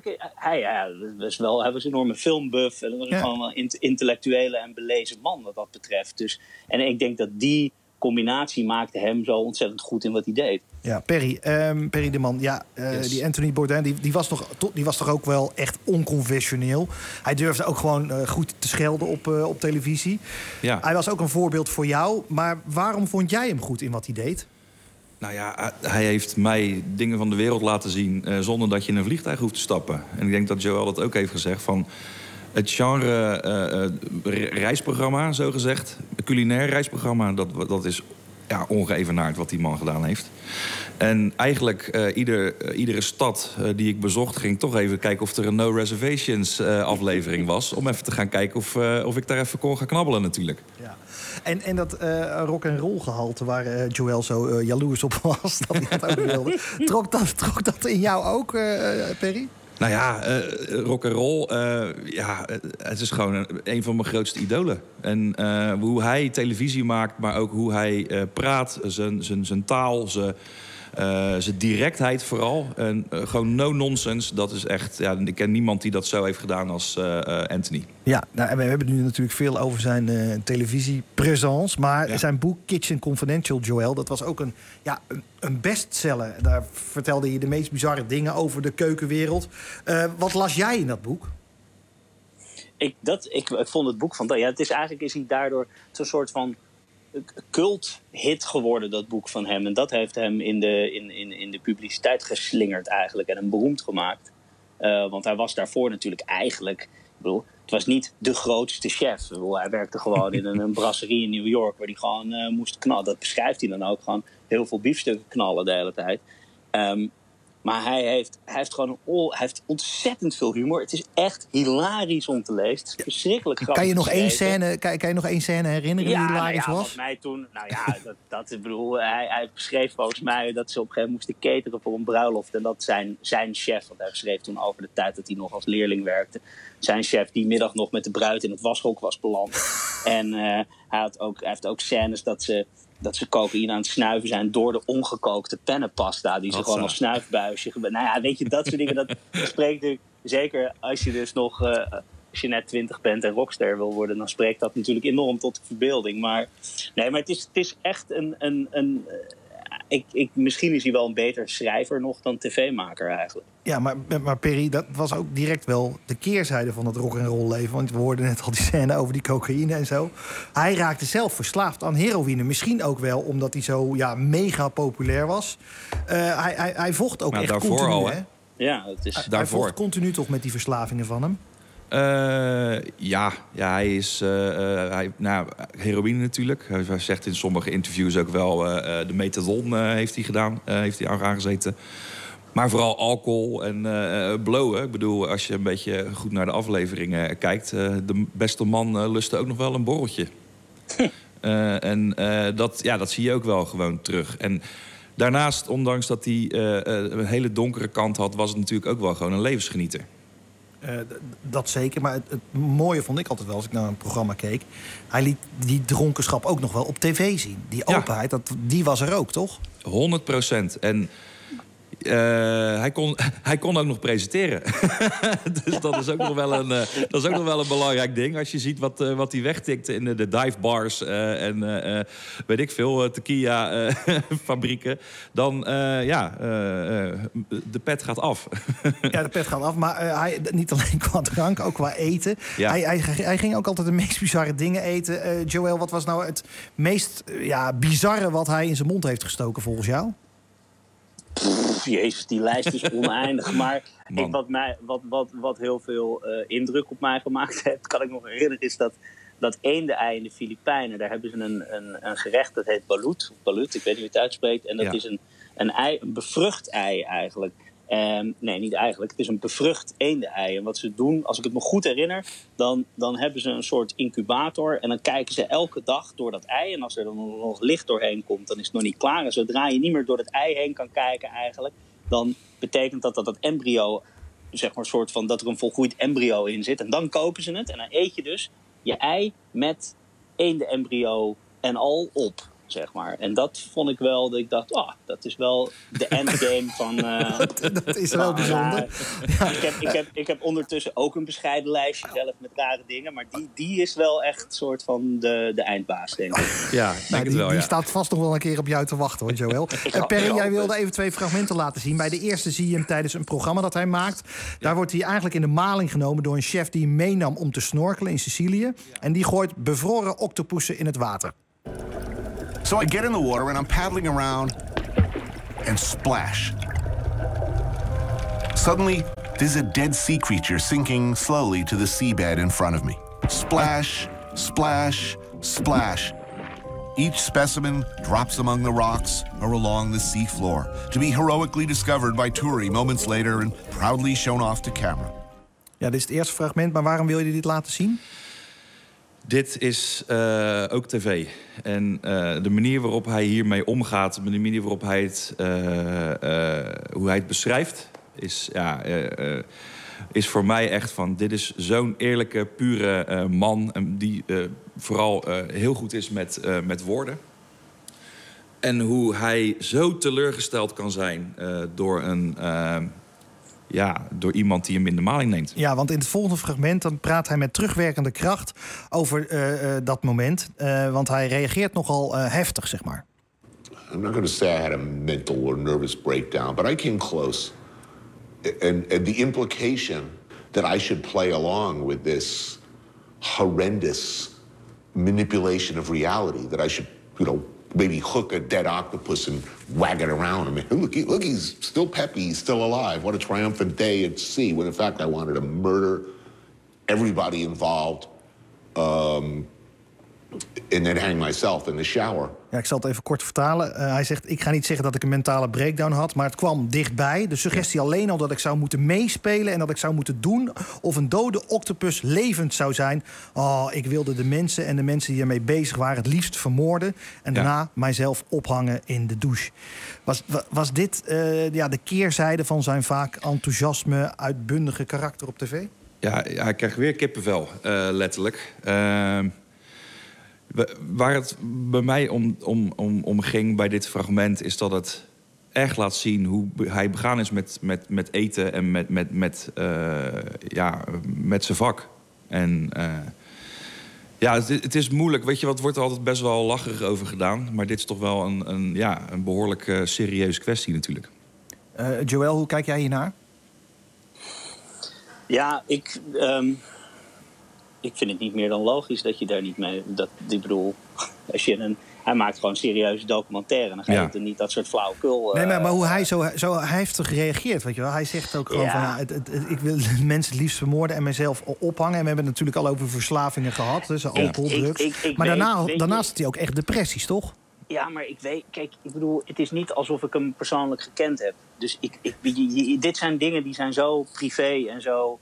Hij was een enorme filmbuff. En dat was gewoon wel een intellectuele en belezen man wat dat betreft. Dus, en ik denk dat die combinatie maakte hem zo ontzettend goed in wat hij deed. Ja, Perry de Man. Ja, die Anthony Bourdain, die was toch ook wel echt onconventioneel. Hij durfde ook gewoon goed te schelden op televisie. Ja. Hij was ook een voorbeeld voor jou. Maar waarom vond jij hem goed in wat hij deed? Nou ja, hij heeft mij dingen van de wereld laten zien zonder dat je in een vliegtuig hoeft te stappen. En ik denk dat Joël dat ook heeft gezegd van... Het genre reisprogramma, zogezegd, culinair reisprogramma... dat is ongeëvenaard wat die man gedaan heeft. En eigenlijk iedere stad die ik bezocht... ging toch even kijken of er een No Reservations aflevering was... om even te gaan kijken of ik daar even kon gaan knabbelen natuurlijk. Ja. En dat rock-and-roll gehalte waar Joël zo jaloers op was... dat hij dat ook wilde. Trok dat in jou ook, Perry? Nou ja, rock'n'roll, het is gewoon een van mijn grootste idolen. En hoe hij televisie maakt, maar ook hoe hij praat, zijn taal, zijn directheid vooral. En gewoon no-nonsense, dat is echt... Ja, ik ken niemand die dat zo heeft gedaan als Anthony. Ja, nou, en we hebben nu natuurlijk veel over zijn televisiepresence. Maar zijn boek Kitchen Confidential, Joël, dat was ook een bestseller. Daar vertelde je de meest bizarre dingen over de keukenwereld. Wat las jij in dat boek? Ik vond het boek van... Ja, het is eigenlijk is hij daardoor zo'n soort van cult-hit geworden, dat boek van hem. En dat heeft hem in de publiciteit geslingerd eigenlijk en hem beroemd gemaakt. Want hij was daarvoor natuurlijk eigenlijk... Ik bedoel, het was niet de grootste chef. Hij werkte gewoon in een brasserie in New York waar hij gewoon moest knallen. Dat beschrijft hij dan ook, gewoon heel veel biefstukken knallen de hele tijd. Maar hij heeft ontzettend veel humor. Het is echt hilarisch om te lezen. Het is verschrikkelijk grappig. Kan je nog één scène herinneren die hilarisch was? Wat mij toen... Nou ja, ik bedoel, hij beschreef volgens mij dat ze op een gegeven moment moesten cateren voor een bruiloft. En dat zijn chef, want hij schreef toen over de tijd dat hij nog als leerling werkte. Zijn chef die middag nog met de bruid in het washok was beland. En hij heeft ook scènes dat ze cocaïne aan het snuiven zijn door de ongekookte pennenpasta die ze gewoon als snuifbuisje gebruiken. Nou ja, weet je, dat soort dingen, dat spreekt natuurlijk, zeker als je dus nog, als je net 20 bent en rockster wil worden, dan spreekt dat natuurlijk enorm tot de verbeelding. Maar het is echt misschien is hij wel een beter schrijver nog dan tv-maker eigenlijk. Ja, maar Perry, dat was ook direct wel de keerzijde van het rock'n'roll leven. Want we hoorden net al die scène over die cocaïne en zo. Hij raakte zelf verslaafd aan heroïne. Misschien ook wel omdat hij zo mega populair was. Hij vocht ook echt continu, al, hè? Ja, het is hij vocht continu toch met die verslavingen van hem? Hij is... heroïne natuurlijk. Hij zegt in sommige interviews ook wel... de methadon heeft hij gedaan. Heeft hij aangezeten. Maar vooral alcohol en blowen. Ik bedoel, als je een beetje goed naar de afleveringen kijkt... de beste man lustte ook nog wel een borreltje. Dat zie je ook wel gewoon terug. En daarnaast, ondanks dat hij een hele donkere kant had... was het natuurlijk ook wel gewoon een levensgenieter. Dat zeker, maar het mooie vond ik altijd wel als ik naar een programma keek. Hij liet die dronkenschap ook nog wel op tv zien. Die openheid, die was er ook, toch? 100%. En hij kon ook nog presenteren. Dus dat is ook nog wel een belangrijk ding. Als je ziet wat hij wegtikte in de dive bars weet ik veel, tequila fabrieken. Dan de pet gaat af. Ja, de pet gaat af. Maar hij niet alleen qua drank, ook qua eten. Ja. Hij ging ook altijd de meest bizarre dingen eten. Joël, wat was nou het meest bizarre wat hij in zijn mond heeft gestoken volgens jou? Jezus, die lijst is oneindig. Maar wat heel veel indruk op mij gemaakt heeft, kan ik nog herinneren, is dat eenden-ei in de Filipijnen. Daar hebben ze een gerecht dat heet balut. Balut, ik weet niet hoe je het uitspreekt. En dat is een bevrucht ei eigenlijk. Nee, niet eigenlijk. Het is een bevrucht eenden-ei. En wat ze doen, als ik het me goed herinner, dan hebben ze een soort incubator. En dan kijken ze elke dag door dat ei. En als er dan nog licht doorheen komt, dan is het nog niet klaar. En zodra je niet meer door het ei heen kan kijken eigenlijk, dan betekent dat embryo, zeg maar, soort van dat er een volgroeid embryo in zit. En dan kopen ze het. En dan eet je dus je ei met eendenembryo en al op, zeg maar. En dat vond ik wel, dat ik dacht, dat is wel de endgame van... dat is wel bijzonder. Ik heb ondertussen ook een bescheiden lijstje zelf met rare dingen, maar die is wel echt soort van de eindbaas, denk ik. Ja, denk het wel, die staat vast nog wel een keer op jou te wachten, hoor, Joël. Perry, jij wilde even 2 fragmenten laten zien. Bij de eerste zie je hem tijdens een programma dat hij maakt. Daar wordt hij eigenlijk in de maling genomen door een chef die hem meenam om te snorkelen in Sicilië. En die gooit bevroren octopussen in het water. So I get in the water and I'm paddling around and splash. Suddenly, there's a dead sea creature sinking slowly to the seabed in front of me. Splash, splash, splash. Each specimen drops among the rocks or along the sea floor to be heroically discovered by Turi moments later and proudly shown off to camera. Ja, dit is het eerste fragment, maar waarom wil je dit laten zien? Dit is ook tv. En de manier waarop hij hiermee omgaat, de manier waarop hij hoe hij het beschrijft, is voor mij echt van, dit is zo'n eerlijke, pure man die vooral heel goed is met woorden. En hoe hij zo teleurgesteld kan zijn door iemand die hem in de maling neemt. Ja, want in het volgende fragment dan praat hij met terugwerkende kracht over dat moment. Want hij reageert nogal heftig, zeg maar. I'm not going to say I had a mental or nervous breakdown, but I came close. And the implication that I should play along with this horrendous manipulation of reality, that I should, maybe hook a dead octopus and wag it around. I mean, look, he's still peppy, he's still alive. What a triumphant day at sea, when in fact I wanted to murder everybody involved and then hang myself in the shower. Ja, ik zal het even kort vertalen. Hij zegt, ik ga niet zeggen dat ik een mentale breakdown had, maar het kwam dichtbij. De suggestie alleen al dat ik zou moeten meespelen en dat ik zou moeten doen of een dode octopus levend zou zijn. Oh, ik wilde de mensen en de mensen die ermee bezig waren het liefst vermoorden en daarna mijzelf ophangen in de douche. Was dit de keerzijde van zijn vaak enthousiasme, uitbundige karakter op tv? Ja, hij krijgt weer kippenvel, letterlijk. Waar het bij mij om ging bij dit fragment is dat het echt laat zien hoe hij begaan is met eten en met zijn vak. En het is moeilijk. Weet je, wat wordt er altijd best wel lacherig over gedaan. Maar dit is toch wel een behoorlijk serieuze kwestie natuurlijk. Joël, hoe kijk jij hiernaar? Ja, ik vind het niet meer dan logisch dat je daar niet mee... Ik bedoel, hij maakt gewoon serieuze documentaire. Dan ga je er niet dat soort flauwekul... Nee, maar hoe hij zo heftig reageert, weet je wel. Hij zegt ook gewoon van, ik wil mensen het liefst vermoorden en mezelf ophangen. En we hebben het natuurlijk al over verslavingen gehad. Dus alcohol, drugs. Maar daarnaast had hij ook echt depressies, toch? Ja, maar ik weet... Kijk, ik bedoel, het is niet alsof ik hem persoonlijk gekend heb. Dus dit zijn dingen die zijn zo privé en zo...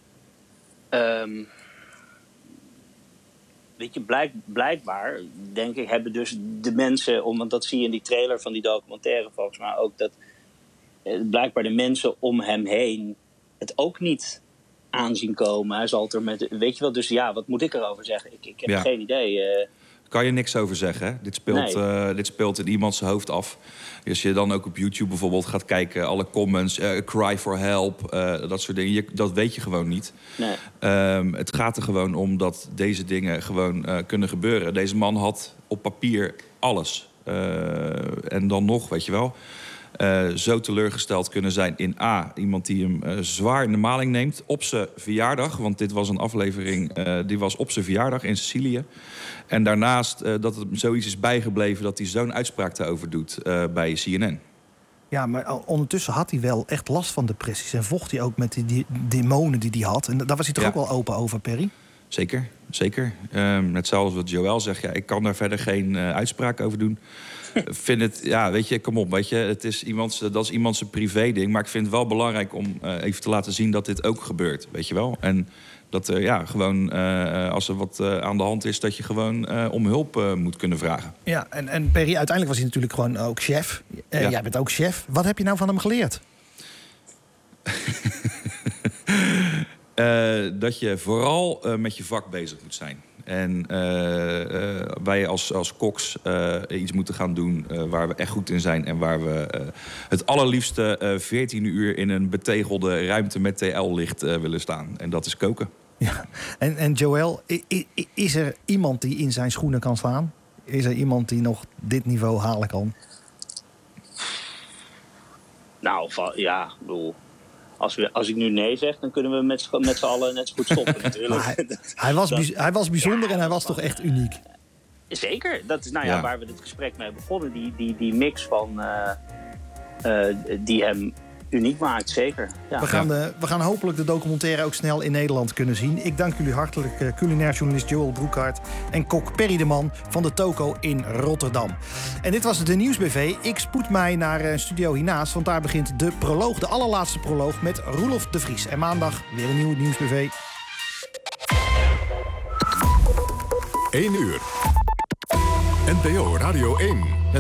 Weet je, blijkbaar, denk ik, hebben dus de mensen... want dat zie je in die trailer van die documentaire volgens mij ook... dat blijkbaar de mensen om hem heen het ook niet aanzien komen. Hij zal het er met... Weet je wel, dus ja, wat moet ik erover zeggen? Ik heb geen idee. Kan je niks over zeggen, hè? Dit speelt in iemands hoofd af. Als je dan ook op YouTube bijvoorbeeld gaat kijken... alle comments, cry for help, dat soort dingen... dat weet je gewoon niet. Nee. Het gaat er gewoon om dat deze dingen gewoon kunnen gebeuren. Deze man had op papier alles. En dan nog, weet je wel... zo teleurgesteld kunnen zijn in iemand die hem zwaar in de maling neemt op zijn verjaardag. Want dit was een aflevering, die was op zijn verjaardag in Sicilië. En daarnaast dat het zoiets is bijgebleven dat hij zo'n uitspraak daarover doet bij CNN. Ja, maar ondertussen had hij wel echt last van depressies. En vocht hij ook met die demonen die hij had. En daar was hij toch ook wel open over, Perry? Zeker. zeker. Net zoals wat Joël zegt, ik kan daar verder geen uitspraak over doen. Vind het, weet je, kom op, weet je, dat is iemands privé-ding. Maar ik vind het wel belangrijk om even te laten zien dat dit ook gebeurt, weet je wel. En dat er gewoon, als er wat aan de hand is, dat je gewoon om hulp moet kunnen vragen. Ja, en Perry, uiteindelijk was hij natuurlijk gewoon ook chef. Jij bent ook chef. Wat heb je nou van hem geleerd? Dat je vooral met je vak bezig moet zijn. En wij als koks iets moeten gaan doen waar we echt goed in zijn. En waar we het allerliefste 14 uur in een betegelde ruimte met TL-licht willen staan. En dat is koken. Ja. En Joël, is er iemand die in zijn schoenen kan staan? Is er iemand die nog dit niveau halen kan? Nou, ja, ik bedoel... Als ik nu nee zeg, dan kunnen we met z'n allen net zo goed stoppen natuurlijk. Hij was bijzonder en hij was toch echt uniek? Zeker. Dat is waar we dit gesprek mee begonnen. Die mix van die hem uniek maakt, zeker. Ja. We gaan hopelijk de documentaire ook snel in Nederland kunnen zien. Ik dank jullie hartelijk, culinair journalist Joël Broekhart en kok Perry de Man van de Toko in Rotterdam. En dit was de Nieuwsbv. Ik spoed mij naar studio hiernaast, want daar begint de proloog, de allerlaatste proloog met Roelof de Vries. En maandag weer een nieuwe Nieuwsbv. 1 uur. NPO Radio 1.